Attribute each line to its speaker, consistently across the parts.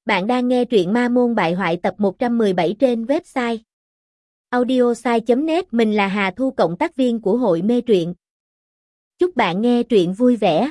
Speaker 1: Bạn đang nghe truyện Ma Môn Bại Hoại tập 117 trên website audiosai.net. Mình là Hà Thu, cộng tác viên của hội mê truyện. Chúc bạn nghe truyện vui vẻ.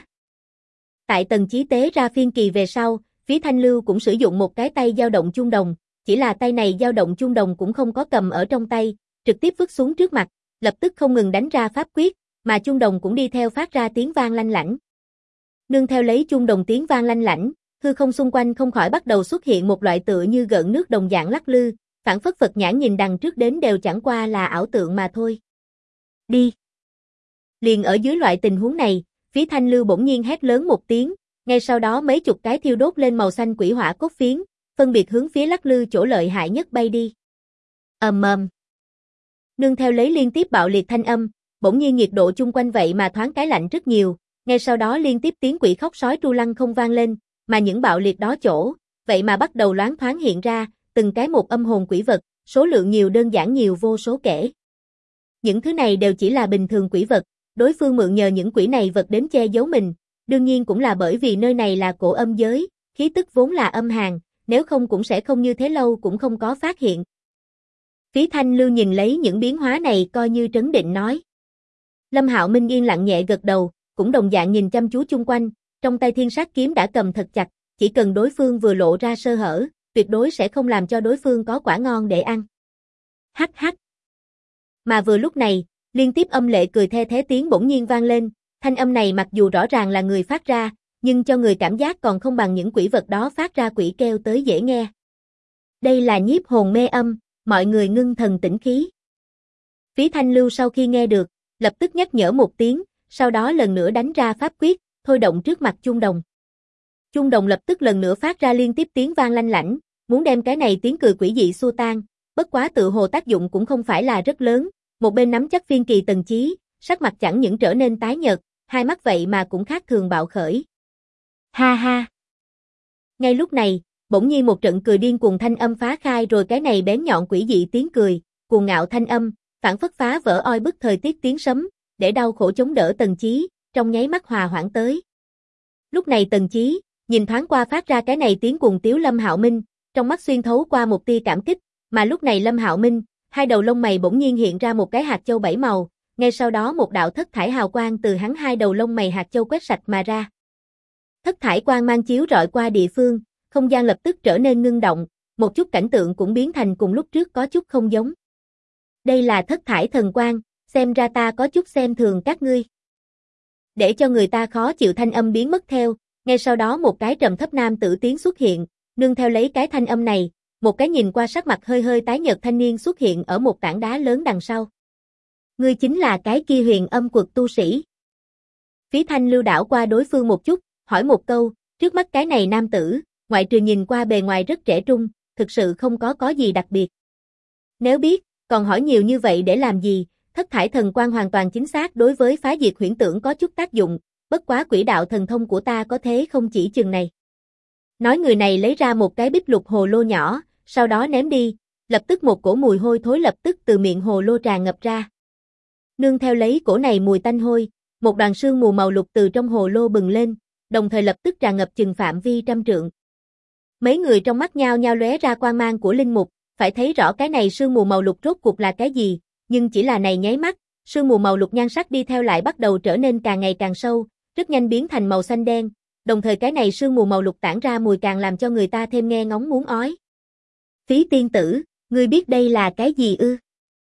Speaker 1: Tại Tần Chí Tế ra phiên kỳ về sau, Phí Thanh Lưu cũng sử dụng một cái tay dao động chuông đồng, chỉ là tay này dao động chuông đồng cũng không có cầm ở trong tay, trực tiếp vứt xuống trước mặt, lập tức không ngừng đánh ra pháp quyết, mà chuông đồng cũng đi theo phát ra tiếng vang lanh lảnh. Nương theo lấy chuông đồng tiếng vang lanh lảnh, hư không xung quanh không khỏi bắt đầu xuất hiện một loại tựa như gợn nước đồng dạng lắc lư, phảng phất Phật nhãn nhìn đằng trước đến đều chẳng qua là ảo tượng mà thôi. Đi! Liền ở dưới loại tình huống này, Phí Thanh Lưu bỗng nhiên hét lớn một tiếng, ngay sau đó mấy chục cái thiêu đốt lên màu xanh quỷ hỏa cốt phiến, phân biệt hướng phía lắc lư chỗ lợi hại nhất bay đi. Ầm ầm. Nương theo lấy liên tiếp bạo liệt thanh âm, bỗng nhiên nhiệt độ chung quanh vậy mà thoáng cái lạnh rất nhiều, ngay sau đó liên tiếp tiếng quỷ khóc sói tru lăng không vang lên, mà những bạo liệt đó chỗ, vậy mà bắt đầu loáng thoáng hiện ra, từng cái một âm hồn quỷ vật, số lượng nhiều đơn giản nhiều vô số kể. Những thứ này đều chỉ là bình thường quỷ vật, đối phương mượn nhờ những quỷ này vật đến che giấu mình, đương nhiên cũng là bởi vì nơi này là cổ âm giới, khí tức vốn là âm hàn, nếu không cũng sẽ không như thế lâu cũng không có phát hiện. Phí Thanh Lưu nhìn lấy những biến hóa này coi như trấn định nói. Lâm Hạo Minh yên lặng nhẹ gật đầu, cũng đồng dạng nhìn chăm chú chung quanh, trong tay thiên sát kiếm đã cầm thật chặt, chỉ cần đối phương vừa lộ ra sơ hở, tuyệt đối sẽ không làm cho đối phương có quả ngon để ăn. Hắc hắc. Mà vừa lúc này, liên tiếp âm lệ cười the thế tiếng bỗng nhiên vang lên, thanh âm này mặc dù rõ ràng là người phát ra, nhưng cho người cảm giác còn không bằng những quỷ vật đó phát ra quỷ kêu tới dễ nghe. Đây là nhiếp hồn mê âm, mọi người ngưng thần tĩnh khí. Phí Thanh Lưu sau khi nghe được, lập tức nhắc nhở một tiếng, sau đó lần nữa đánh ra pháp quyết, thôi động trước mặt chuông đồng. Chuông đồng lập tức lần nữa phát ra liên tiếp tiếng vang lanh lảnh, muốn đem cái này tiếng cười quỷ dị xua tan, bất quá tự hồ tác dụng cũng không phải là rất lớn, một bên nắm chắc phiên kỳ Tần Chí, sắc mặt chẳng những trở nên tái nhợt, hai mắt vậy mà cũng khác thường bạo khởi. Ha ha! Ngay lúc này, bỗng nhiên một trận cười điên cuồng thanh âm phá khai rồi cái này bén nhọn quỷ dị tiếng cười, cuồng ngạo thanh âm, phảng phất phá vỡ oi bức thời tiết tiếng sấm, để đau khổ chống đỡ Tần Chí, trong nháy mắt hòa hoãn tới. Lúc này Tần Chí, nhìn thoáng qua phát ra cái này tiếng cuồng tiếu Lâm Hạo Minh, trong mắt xuyên thấu qua một tia cảm kích, mà lúc này Lâm Hạo Minh, hai đầu lông mày bỗng nhiên hiện ra một cái hạt châu bảy màu, ngay sau đó một đạo thất thải hào quang từ hắn hai đầu lông mày hạt châu quét sạch mà ra. Thất thải quang mang chiếu rọi qua địa phương, không gian lập tức trở nên ngưng động, một chút cảnh tượng cũng biến thành cùng lúc trước có chút không giống. Đây là thất thải thần quang, xem ra ta có chút xem thường các ngươi. Để cho người ta khó chịu thanh âm biến mất theo, ngay sau đó một cái trầm thấp nam tử tiếng xuất hiện, nương theo lấy cái thanh âm này, một cái nhìn qua sắc mặt hơi hơi tái nhợt thanh niên xuất hiện ở một tảng đá lớn đằng sau. Ngươi chính là cái kia Huyền Âm Quật tu sĩ. Phí Thanh Lưu đảo qua đối phương một chút, hỏi một câu, trước mắt cái này nam tử, ngoại trừ nhìn qua bề ngoài rất trẻ trung, thực sự không có gì đặc biệt. Nếu biết, còn hỏi nhiều như vậy để làm gì? Thất thải thần quang hoàn toàn chính xác đối với phá diệt huyễn tưởng có chút tác dụng, bất quá quỷ đạo thần thông của ta có thế không chỉ chừng này. Nói người này lấy ra một cái bích lục hồ lô nhỏ, sau đó ném đi, lập tức một cổ mùi hôi thối lập tức từ miệng hồ lô tràn ngập ra. Nương theo lấy cổ này mùi tanh hôi, một đoàn sương mù màu lục từ trong hồ lô bừng lên, đồng thời lập tức tràn ngập chừng phạm vi trăm trượng. Mấy người trong mắt nhao nhao lóe ra quang mang của linh mục, phải thấy rõ cái này sương mù màu lục rốt cuộc là cái gì, nhưng chỉ là này nháy mắt, sương mù màu lục nhan sắc đi theo lại bắt đầu trở nên càng ngày càng sâu, rất nhanh biến thành màu xanh đen, đồng thời cái này sương mù màu lục tản ra mùi càng làm cho người ta thêm nghe ngóng muốn ói. Phí tiên tử, ngươi biết đây là cái gì ư?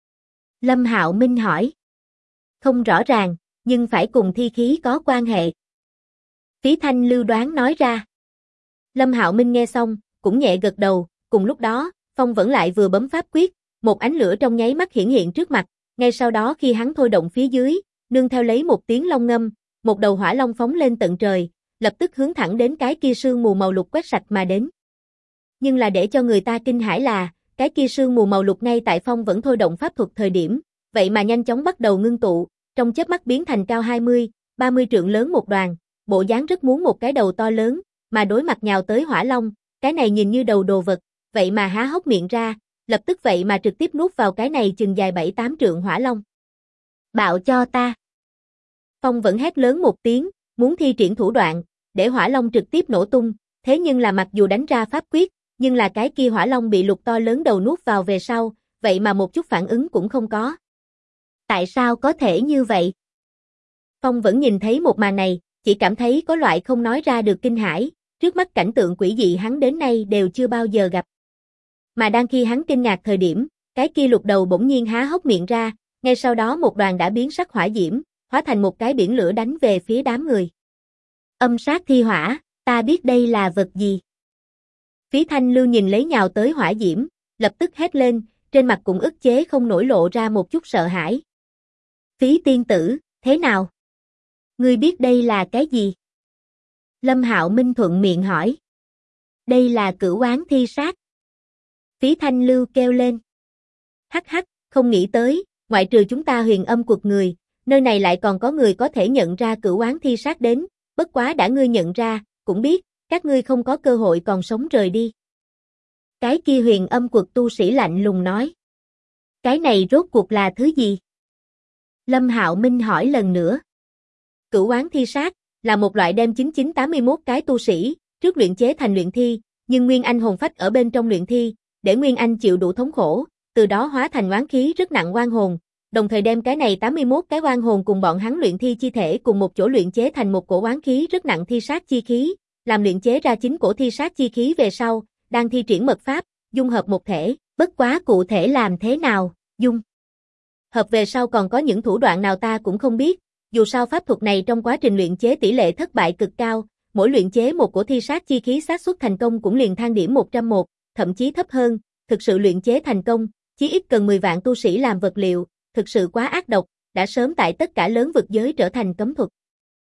Speaker 1: Lâm Hạo Minh hỏi. Không rõ ràng, nhưng phải cùng thi khí có quan hệ. Phí Thanh Lưu đoán nói ra. Lâm Hạo Minh nghe xong, cũng nhẹ gật đầu, cùng lúc đó, Phong vẫn lại vừa bấm pháp quyết, một ánh lửa trong nháy mắt hiển hiện trước mặt, ngay sau đó khi hắn thôi động phía dưới, nương theo lấy một tiếng long ngâm, một đầu hỏa long phóng lên tận trời, lập tức hướng thẳng đến cái kia sương mù màu lục quét sạch mà đến. Nhưng là để cho người ta kinh hãi là, cái kia sương mù màu lục ngay tại Phong vẫn thôi động pháp thuật thời điểm, vậy mà nhanh chóng bắt đầu ngưng tụ, trong chớp mắt biến thành cao 20, 30 trượng lớn một đoàn, bộ dáng rất muốn một cái đầu to lớn, mà đối mặt nhào tới hỏa long, cái này nhìn như đầu đồ vật, vậy mà há hốc miệng ra, lập tức vậy mà trực tiếp nuốt vào cái này chừng dài 7-8 trượng hỏa long. Bạo cho ta! Phong vẫn hét lớn một tiếng, muốn thi triển thủ đoạn, để hỏa long trực tiếp nổ tung, thế nhưng là mặc dù đánh ra pháp quyết, nhưng là cái kia hỏa long bị lục to lớn đầu nuốt vào về sau, vậy mà một chút phản ứng cũng không có. Tại sao có thể như vậy? Phong vẫn nhìn thấy một màn này, chỉ cảm thấy có loại không nói ra được kinh hãi, trước mắt cảnh tượng quỷ dị hắn đến nay đều chưa bao giờ gặp. Mà đang khi hắn kinh ngạc thời điểm, cái kia lục đầu bỗng nhiên há hốc miệng ra, ngay sau đó một đoàn đã biến sắc hỏa diễm, hóa thành một cái biển lửa đánh về phía đám người. Âm sát thi hỏa, ta biết đây là vật gì. Phí Thanh Lưu nhìn lấy nhào tới hỏa diễm, lập tức hét lên, trên mặt cũng ức chế không nổi lộ ra một chút sợ hãi. Phí tiên tử, thế nào? Ngươi biết đây là cái gì? Lâm Hạo Minh thuận miệng hỏi. Đây là cửu oán thi sát. Phí Thanh Lưu kêu lên. Hắc hắc, không nghĩ tới, ngoại trừ chúng ta Huyền Âm Quật người, nơi này lại còn có người có thể nhận ra cửu oán thi sát đến, bất quá đã ngươi nhận ra, cũng biết, các ngươi không có cơ hội còn sống rời đi. Cái kia Huyền Âm Quật tu sĩ lạnh lùng nói. Cái này rốt cuộc là thứ gì? Lâm Hạo Minh hỏi lần nữa. Cửu oán thi sát là một loại đem 9981 cái tu sĩ trước luyện chế thành luyện thi, nhưng nguyên anh hồn phách ở bên trong luyện thi, để nguyên anh chịu đủ thống khổ, từ đó hóa thành oán khí rất nặng oan hồn, đồng thời đem cái này 81 cái oan hồn cùng bọn hắn luyện thi chi thể cùng một chỗ luyện chế thành một cổ oán khí rất nặng thi sát chi khí, làm luyện chế ra 9 cổ thi sát chi khí về sau, đang thi triển mật pháp, dung hợp một thể, bất quá cụ thể làm thế nào, dung hợp về sau còn có những thủ đoạn nào ta cũng không biết, dù sao pháp thuật này trong quá trình luyện chế tỷ lệ thất bại cực cao, mỗi luyện chế một cổ thi sát chi khí xác suất thành công cũng liền thang điểm 101, thậm chí thấp hơn, thực sự luyện chế thành công, chí ít cần 10 vạn tu sĩ làm vật liệu, thực sự quá ác độc, đã sớm tại tất cả lớn vực giới trở thành cấm thuật.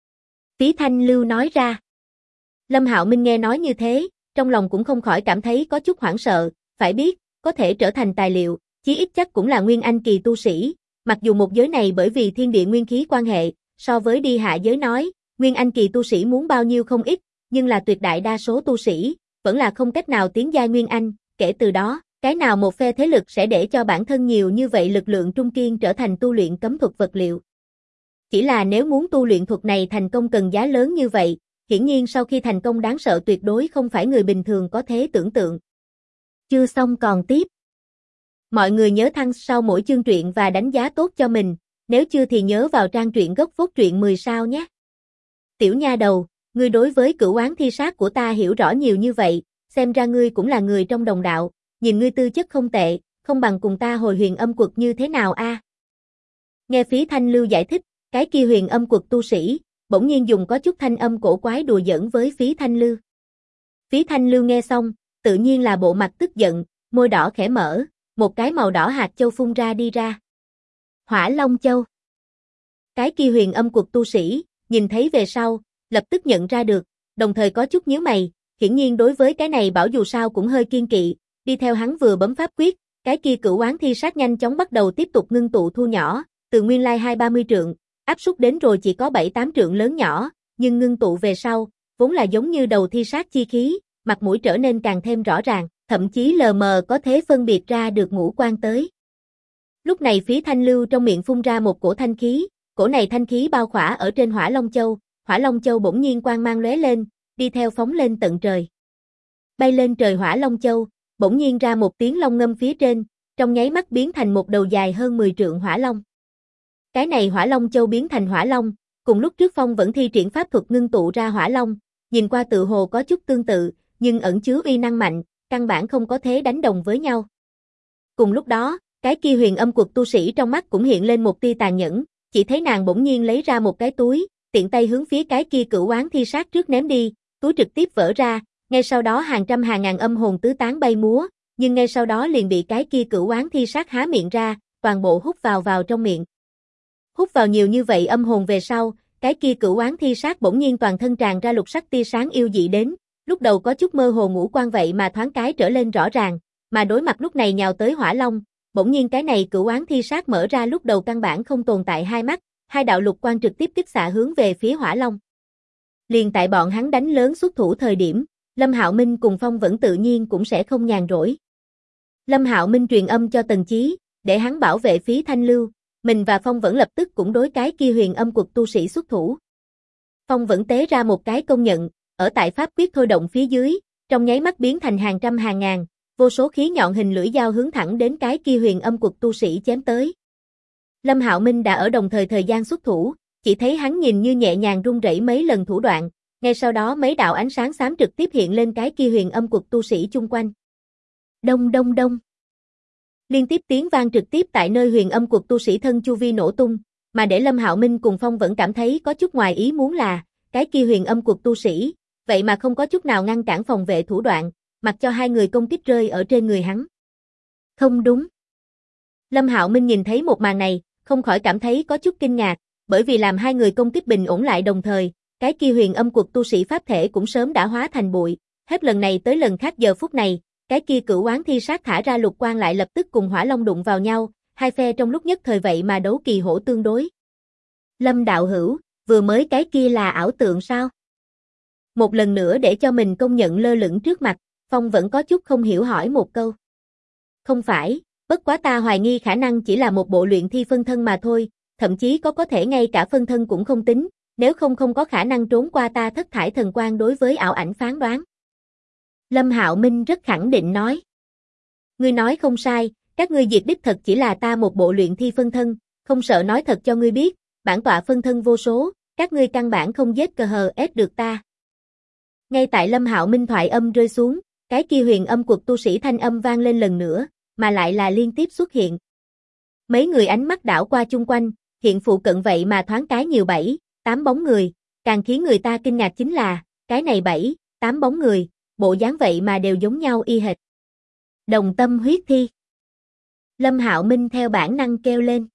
Speaker 1: Phí Thanh Lưu nói ra. Lâm Hạo Minh nghe nói như thế, trong lòng cũng không khỏi cảm thấy có chút hoảng sợ, phải biết, có thể trở thành tài liệu, chí ít chắc cũng là nguyên anh kỳ tu sĩ, mặc dù một giới này bởi vì thiên địa nguyên khí quan hệ, so với đi hạ giới nói, nguyên anh kỳ tu sĩ muốn bao nhiêu không ít, nhưng là tuyệt đại đa số tu sĩ, vẫn là không cách nào tiến giai nguyên anh, kể từ đó, cái nào một phe thế lực sẽ để cho bản thân nhiều như vậy lực lượng trung kiên trở thành tu luyện cấm thuật vật liệu. Chỉ là nếu muốn tu luyện thuật này thành công cần giá lớn như vậy, hiển nhiên sau khi thành công đáng sợ tuyệt đối không phải người bình thường có thể tưởng tượng. Chưa xong còn tiếp. Mọi người nhớ thăng sau mỗi chương truyện và đánh giá tốt cho mình, nếu chưa thì nhớ vào trang truyện gốc phốt truyện 10 sao nhé. Tiểu nha đầu, ngươi đối với cửu oán thi sát của ta hiểu rõ nhiều như vậy, xem ra ngươi cũng là người trong đồng đạo, nhìn ngươi tư chất không tệ, không bằng cùng ta hồi Huyền Âm Quật như thế nào a? Nghe Phí Thanh Lưu giải thích, cái kia Huyền Âm Quật tu sĩ, bỗng nhiên dùng có chút thanh âm cổ quái đùa giỡn với Phí Thanh Lưu. Phí Thanh Lưu nghe xong, tự nhiên là bộ mặt tức giận, môi đỏ khẽ mở, một cái màu đỏ hạt châu phun ra đi ra. Hỏa Long Châu. Cái kia Huyền Âm Quật tu sĩ, nhìn thấy về sau, lập tức nhận ra được, đồng thời có chút nhíu mày, hiển nhiên đối với cái này bảo dù sao cũng hơi kiên kỵ, đi theo hắn vừa bấm pháp quyết, cái kia cửu oán thi sát nhanh chóng bắt đầu tiếp tục ngưng tụ thu nhỏ, từ nguyên lai 20-30 trượng, áp suất đến rồi chỉ có 7-8 trượng lớn nhỏ, nhưng ngưng tụ về sau, vốn là giống như đầu thi sát chi khí, mặt mũi trở nên càng thêm rõ ràng, thậm chí lờ mờ có thể phân biệt ra được ngũ quan tới. Lúc này Phí Thanh Lưu trong miệng phun ra một cổ thanh khí, cổ này thanh khí bao khỏa ở trên Hỏa Long Châu, Hỏa Long Châu bỗng nhiên quang mang lóe lên, đi theo phóng lên tận trời. Bay lên trời Hỏa Long Châu, bỗng nhiên ra một tiếng long ngâm phía trên, trong nháy mắt biến thành một đầu dài hơn 10 trượng hỏa long. Cái này Hỏa Long Châu biến thành hỏa long, cùng lúc trước Phong vẫn thi triển pháp thuật ngưng tụ ra hỏa long, nhìn qua tự hồ có chút tương tự, nhưng ẩn chứa uy năng mạnh, căn bản không có thế đánh đồng với nhau. Cùng lúc đó, cái kia Huyền Âm Quật tu sĩ trong mắt cũng hiện lên một tia tàn nhẫn, chỉ thấy nàng bỗng nhiên lấy ra một cái túi, tiện tay hướng phía cái kia cửu oán thi sát trước ném đi, túi trực tiếp vỡ ra, ngay sau đó hàng trăm hàng ngàn âm hồn tứ tán bay múa, nhưng ngay sau đó liền bị cái kia cửu oán thi sát há miệng ra, toàn bộ hút vào trong miệng. Hút vào nhiều như vậy âm hồn về sau, cái kia cửu oán thi sát bỗng nhiên toàn thân tràn ra lục sắc tia sáng yêu dị đến, lúc đầu có chút mơ hồ ngũ quan vậy mà thoáng cái trở lên rõ ràng, mà đối mặt lúc này nhào tới hỏa long, bỗng nhiên cái này cửu oán thi sát mở ra lúc đầu căn bản không tồn tại hai mắt, hai đạo lục quang trực tiếp kích xạ hướng về phía hỏa long. Liền tại bọn hắn đánh lớn xuất thủ thời điểm, Lâm Hạo Minh cùng Phong vẫn tự nhiên cũng sẽ không nhàn rỗi. Lâm Hạo Minh truyền âm cho Tần Chí, để hắn bảo vệ Phí Thanh Lưu, mình và Phong vẫn lập tức cũng đối cái kia Huyền Âm Quật tu sĩ xuất thủ. Phong vẫn tế ra một cái công nhận, ở tại pháp quyết thôi động phía dưới, trong nháy mắt biến thành hàng trăm hàng ngàn, vô số khí nhọn hình lưỡi dao hướng thẳng đến cái kia huyền âm quật tu sĩ chém tới. Lâm Hạo Minh đã ở đồng thời gian xuất thủ, chỉ thấy hắn nhìn như nhẹ nhàng rung rẩy mấy lần thủ đoạn, ngay sau đó mấy đạo ánh sáng xám trực tiếp hiện lên cái kia huyền âm quật tu sĩ chung quanh. Đông đông đông. Liên tiếp tiếng vang trực tiếp tại nơi huyền âm quật tu sĩ thân chu vi nổ tung, mà để Lâm Hạo Minh cùng Phong vẫn cảm thấy có chút ngoài ý muốn là, cái kia huyền âm quật tu sĩ, vậy mà không có chút nào ngăn cản phòng vệ thủ đoạn, mặc cho hai người công kích rơi ở trên người hắn. Không đúng. Lâm Hạo Minh nhìn thấy một màn này, không khỏi cảm thấy có chút kinh ngạc, bởi vì làm hai người công kích bình ổn lại đồng thời, cái kia huyền âm quật tu sĩ pháp thể cũng sớm đã hóa thành bụi, hết lần này tới lần khác giờ phút này, cái kia cửu oán thi sát thả ra lục quang lại lập tức cùng hỏa long đụng vào nhau, hai phe trong lúc nhất thời vậy mà đấu kỳ hổ tương đối. Lâm đạo hữu, vừa mới cái kia là ảo tượng sao? Một lần nữa để cho mình công nhận lơ lửng trước mặt, Phong vẫn có chút không hiểu hỏi một câu. Không phải, bất quá ta hoài nghi khả năng chỉ là một bộ luyện thi phân thân mà thôi, thậm chí có thể ngay cả phân thân cũng không tính, nếu không có khả năng trốn qua ta thất thải thần quang đối với ảo ảnh phán đoán. Lâm Hạo Minh rất khẳng định nói. Ngươi nói không sai, các ngươi diệt đích thật chỉ là ta một bộ luyện thi phân thân, không sợ nói thật cho ngươi biết, bản tọa phân thân vô số, các ngươi căn bản không giết ép được ta. Ngay tại Lâm Hạo Minh thoại âm rơi xuống, cái kia huyền âm quật tu sĩ thanh âm vang lên lần nữa, mà lại là liên tiếp xuất hiện. Mấy người ánh mắt đảo qua chung quanh, hiện phụ cận vậy mà thoáng cái nhiều 7-8 bóng người, càng khiến người ta kinh ngạc chính là, cái này 7-8 bóng người, bộ dáng vậy mà đều giống nhau y hệt. Đồng tâm huyết thi. Lâm Hạo Minh theo bản năng kêu lên.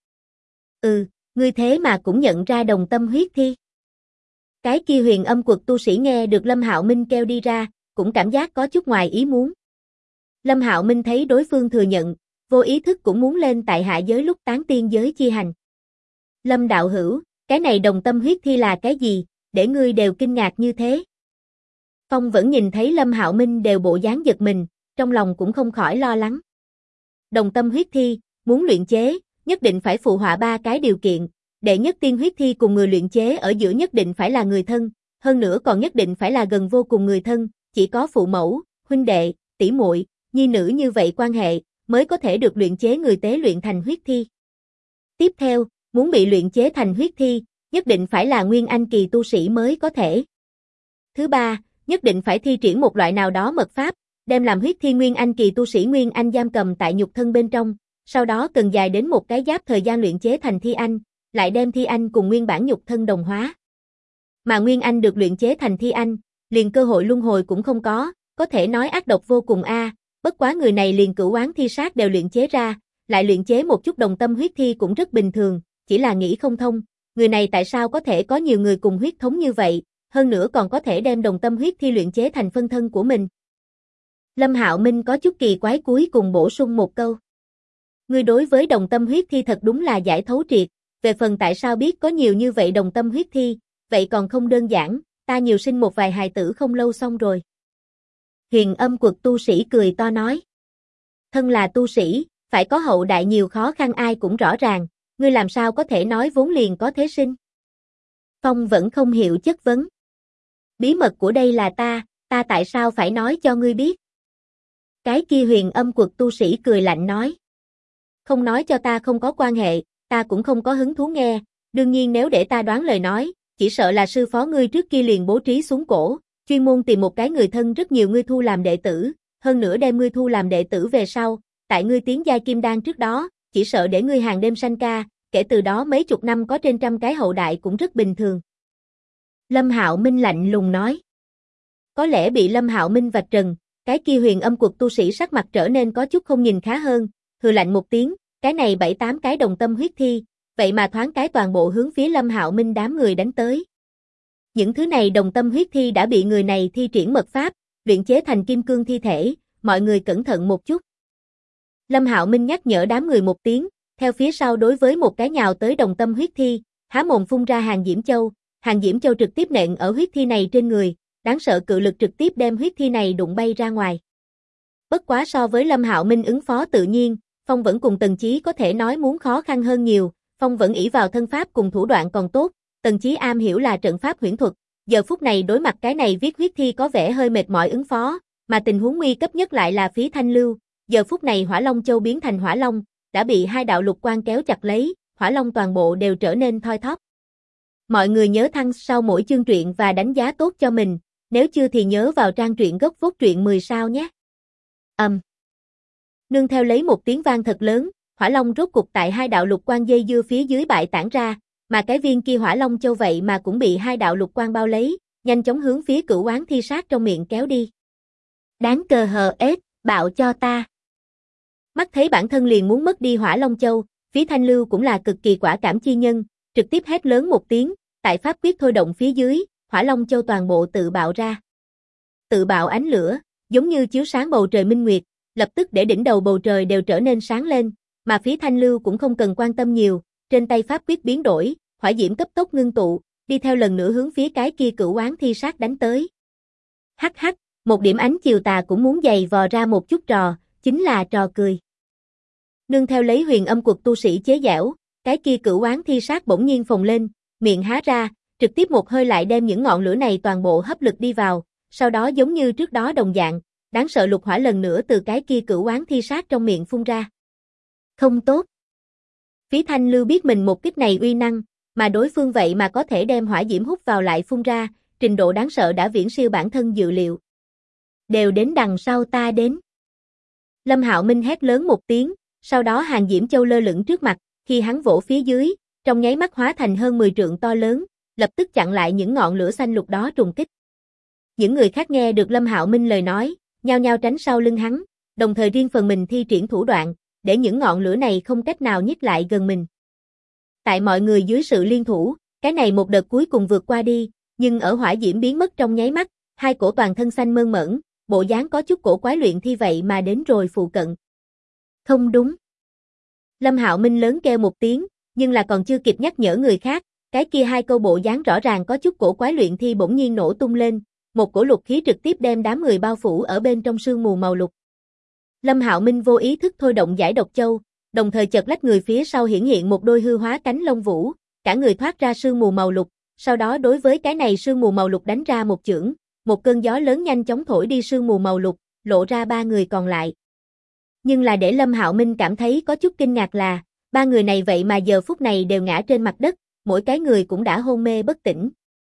Speaker 1: Ngươi thế mà cũng nhận ra đồng tâm huyết thi. Cái kia huyền âm quật tu sĩ nghe được Lâm Hạo Minh kêu đi ra, cũng cảm giác có chút ngoài ý muốn. Lâm Hạo Minh thấy đối phương thừa nhận, vô ý thức cũng muốn lên tại hạ giới lúc tán tiên giới chi hành. Lâm đạo hữu, cái này đồng tâm huyết thi là cái gì, để ngươi đều kinh ngạc như thế? Phong vẫn nhìn thấy Lâm Hạo Minh đều bộ dáng giật mình, trong lòng cũng không khỏi lo lắng. Đồng tâm huyết thi, muốn luyện chế, nhất định phải phụ họa 3 cái điều kiện, đệ nhất tiên huyết thi cùng người luyện chế ở giữa nhất định phải là người thân, hơn nữa còn nhất định phải là gần vô cùng người thân, chỉ có phụ mẫu, huynh đệ, tỷ muội, nhi nữ như vậy quan hệ, mới có thể được luyện chế người tế luyện thành huyết thi. Tiếp theo, muốn bị luyện chế thành huyết thi, nhất định phải là nguyên anh kỳ tu sĩ mới có thể. Thứ ba, nhất định phải thi triển một loại nào đó mật pháp, đem làm huyết thi nguyên anh kỳ tu sĩ nguyên anh giam cầm tại nhục thân bên trong, sau đó cần dài đến một cái giáp thời gian luyện chế thành thi anh, lại đem thi anh cùng nguyên bản nhục thân đồng hóa. Mà nguyên anh được luyện chế thành thi anh, liền cơ hội luân hồi cũng không có thể nói ác độc vô cùng bất quá người này liền cửu oán thi sát đều luyện chế ra, lại luyện chế một chút đồng tâm huyết thi cũng rất bình thường, chỉ là nghĩ không thông, người này tại sao có thể có nhiều người cùng huyết thống như vậy, hơn nữa còn có thể đem đồng tâm huyết thi luyện chế thành phân thân của mình. Lâm Hạo Minh có chút kỳ quái cuối cùng bổ sung một câu. Ngươi đối với đồng tâm huyết thi thật đúng là giải thấu triệt, về phần tại sao biết có nhiều như vậy đồng tâm huyết thi, vậy còn không đơn giản, ta nhiều sinh một vài hài tử không lâu xong rồi. Huyền âm quật tu sĩ cười to nói. Thân là tu sĩ, phải có hậu đại nhiều khó khăn ai cũng rõ ràng, ngươi làm sao có thể nói vốn liền có thế sinh. Phong vẫn không hiểu chất vấn. Bí mật của đây là ta tại sao phải nói cho ngươi biết. Cái kia huyền âm quật tu sĩ cười lạnh nói. Không nói cho ta không có quan hệ, ta cũng không có hứng thú nghe, đương nhiên nếu để ta đoán lời nói, chỉ sợ là sư phó ngươi trước kia liền bố trí xuống cổ, chuyên môn tìm một cái người thân rất nhiều ngươi thu làm đệ tử, hơn nữa đem ngươi thu làm đệ tử về sau, tại ngươi tiến giai kim đan trước đó, chỉ sợ để ngươi hàng đêm sanh ca, kể từ đó mấy chục năm có trên trăm cái hậu đại cũng rất bình thường. Lâm Hạo Minh lạnh lùng nói. Có lẽ bị Lâm Hạo Minh vạch trần, cái kia huyền âm quật tu sĩ sắc mặt trở nên có chút không nhìn khá hơn, hừ lạnh một tiếng, cái này 7-8 cái đồng tâm huyết thi, vậy mà thoáng cái toàn bộ hướng phía Lâm Hạo Minh đám người đánh tới. Những thứ này đồng tâm huyết thi đã bị người này thi triển mật pháp, luyện chế thành kim cương thi thể, mọi người cẩn thận một chút. Lâm Hạo Minh nhắc nhở đám người một tiếng, theo phía sau đối với một cái nhào tới đồng tâm huyết thi, há mồm phun ra hàng diễm châu trực tiếp nện ở huyết thi này trên người, đáng sợ cự lực trực tiếp đem huyết thi này đụng bay ra ngoài. Bất quá so với Lâm Hạo Minh ứng phó tự nhiên, Phong vẫn cùng Tần Chí có thể nói muốn khó khăn hơn nhiều, Phong vẫn ỷ vào thân pháp cùng thủ đoạn còn tốt, Tần Chí am hiểu là trận pháp huyễn thuật, giờ phút này đối mặt cái này viết huyết thi có vẻ hơi mệt mỏi ứng phó, mà tình huống nguy cấp nhất lại là Phí Thanh Lưu, giờ phút này Hỏa Long Châu biến thành hỏa long, đã bị hai đạo lục quang kéo chặt lấy, hỏa long toàn bộ đều trở nên thoi thóp. Mọi người nhớ thăng sau mỗi chương truyện và đánh giá tốt cho mình, nếu chưa thì nhớ vào trang truyện gốc Vốt Truyện 10 sao nhé. Nương theo lấy một tiếng vang thật lớn, hỏa long rốt cục tại hai đạo lục quang dây dưa phía dưới bại tản ra, mà cái viên kia hỏa long châu vậy mà cũng bị hai đạo lục quang bao lấy, nhanh chóng hướng phía Cửu Oán Thi Sát trong miệng kéo đi. Đáng cờ hờ ết, bạo cho ta. Mắt thấy bản thân liền muốn mất đi hỏa long châu, Phí Thanh Lưu cũng là cực kỳ quả cảm chi nhân, trực tiếp hét lớn một tiếng, tại pháp quyết thôi động phía dưới, hỏa long châu toàn bộ tự bạo ra. Tự bạo ánh lửa, giống như chiếu sáng bầu trời minh nguyệt, lập tức để đỉnh đầu bầu trời đều trở nên sáng lên, mà Phí Thanh Lưu cũng không cần quan tâm nhiều, trên tay pháp quyết biến đổi, hỏa diễm cấp tốc ngưng tụ, đi theo lần nữa hướng phía cái kia Cửu Oán Thi Sát đánh tới. Hắc hắc, một điểm ánh chiều tà cũng muốn giày vò ra một chút trò, chính là trò cười. Nương theo lấy Huyền Âm Quật tu sĩ chế giễu, cái kia Cửu Oán Thi Sát bỗng nhiên phồng lên, miệng há ra, trực tiếp một hơi lại đem những ngọn lửa này toàn bộ hấp lực đi vào, sau đó giống như trước đó đồng dạng, đáng sợ lục hỏa lần nữa từ cái kia Cửu Oán Thi Sát trong miệng phun ra. Không tốt. Phí Thanh Lưu biết mình một kích này uy năng, mà đối phương vậy mà có thể đem hỏa diễm hút vào lại phun ra, trình độ đáng sợ đã viễn siêu bản thân dự liệu. Đều đến đằng sau ta đến. Lâm Hạo Minh hét lớn một tiếng, sau đó hàng diễm châu lơ lửng trước mặt, khi hắn vỗ phía dưới, trong nháy mắt hóa thành hơn 10 trượng to lớn, lập tức chặn lại những ngọn lửa xanh lục đó trùng kích. Những người khác nghe được Lâm Hạo Minh lời nói, nhao nhao tránh sau lưng hắn, đồng thời riêng phần mình thi triển thủ đoạn, để những ngọn lửa này không cách nào nhích lại gần mình. Tại mọi người dưới sự liên thủ, cái này một đợt cuối cùng vượt qua đi, nhưng ở hỏa diễm biến mất trong nháy mắt, hai cổ toàn thân xanh mơn mởn, bộ dáng có chút cổ quái luyện thi vậy mà đến rồi phụ cận. Không đúng. Lâm Hạo Minh lớn kêu một tiếng, nhưng là còn chưa kịp nhắc nhở người khác, cái kia hai câu bộ dáng rõ ràng có chút cổ quái luyện thi bỗng nhiên nổ tung lên, một cổ lục khí trực tiếp đem đám người bao phủ ở bên trong sương mù màu lục. Lâm Hạo Minh vô ý thức thôi động giải độc châu, đồng thời chợt lách người phía sau hiển hiện một đôi hư hóa cánh lông vũ, cả người thoát ra sương mù màu lục, sau đó đối với cái này sương mù màu lục đánh ra một chưởng, một cơn gió lớn nhanh chóng thổi đi sương mù màu lục, lộ ra ba người còn lại. Nhưng là để Lâm Hạo Minh cảm thấy có chút kinh ngạc là, ba người này vậy mà giờ phút này đều ngã trên mặt đất, mỗi cái người cũng đã hôn mê bất tỉnh.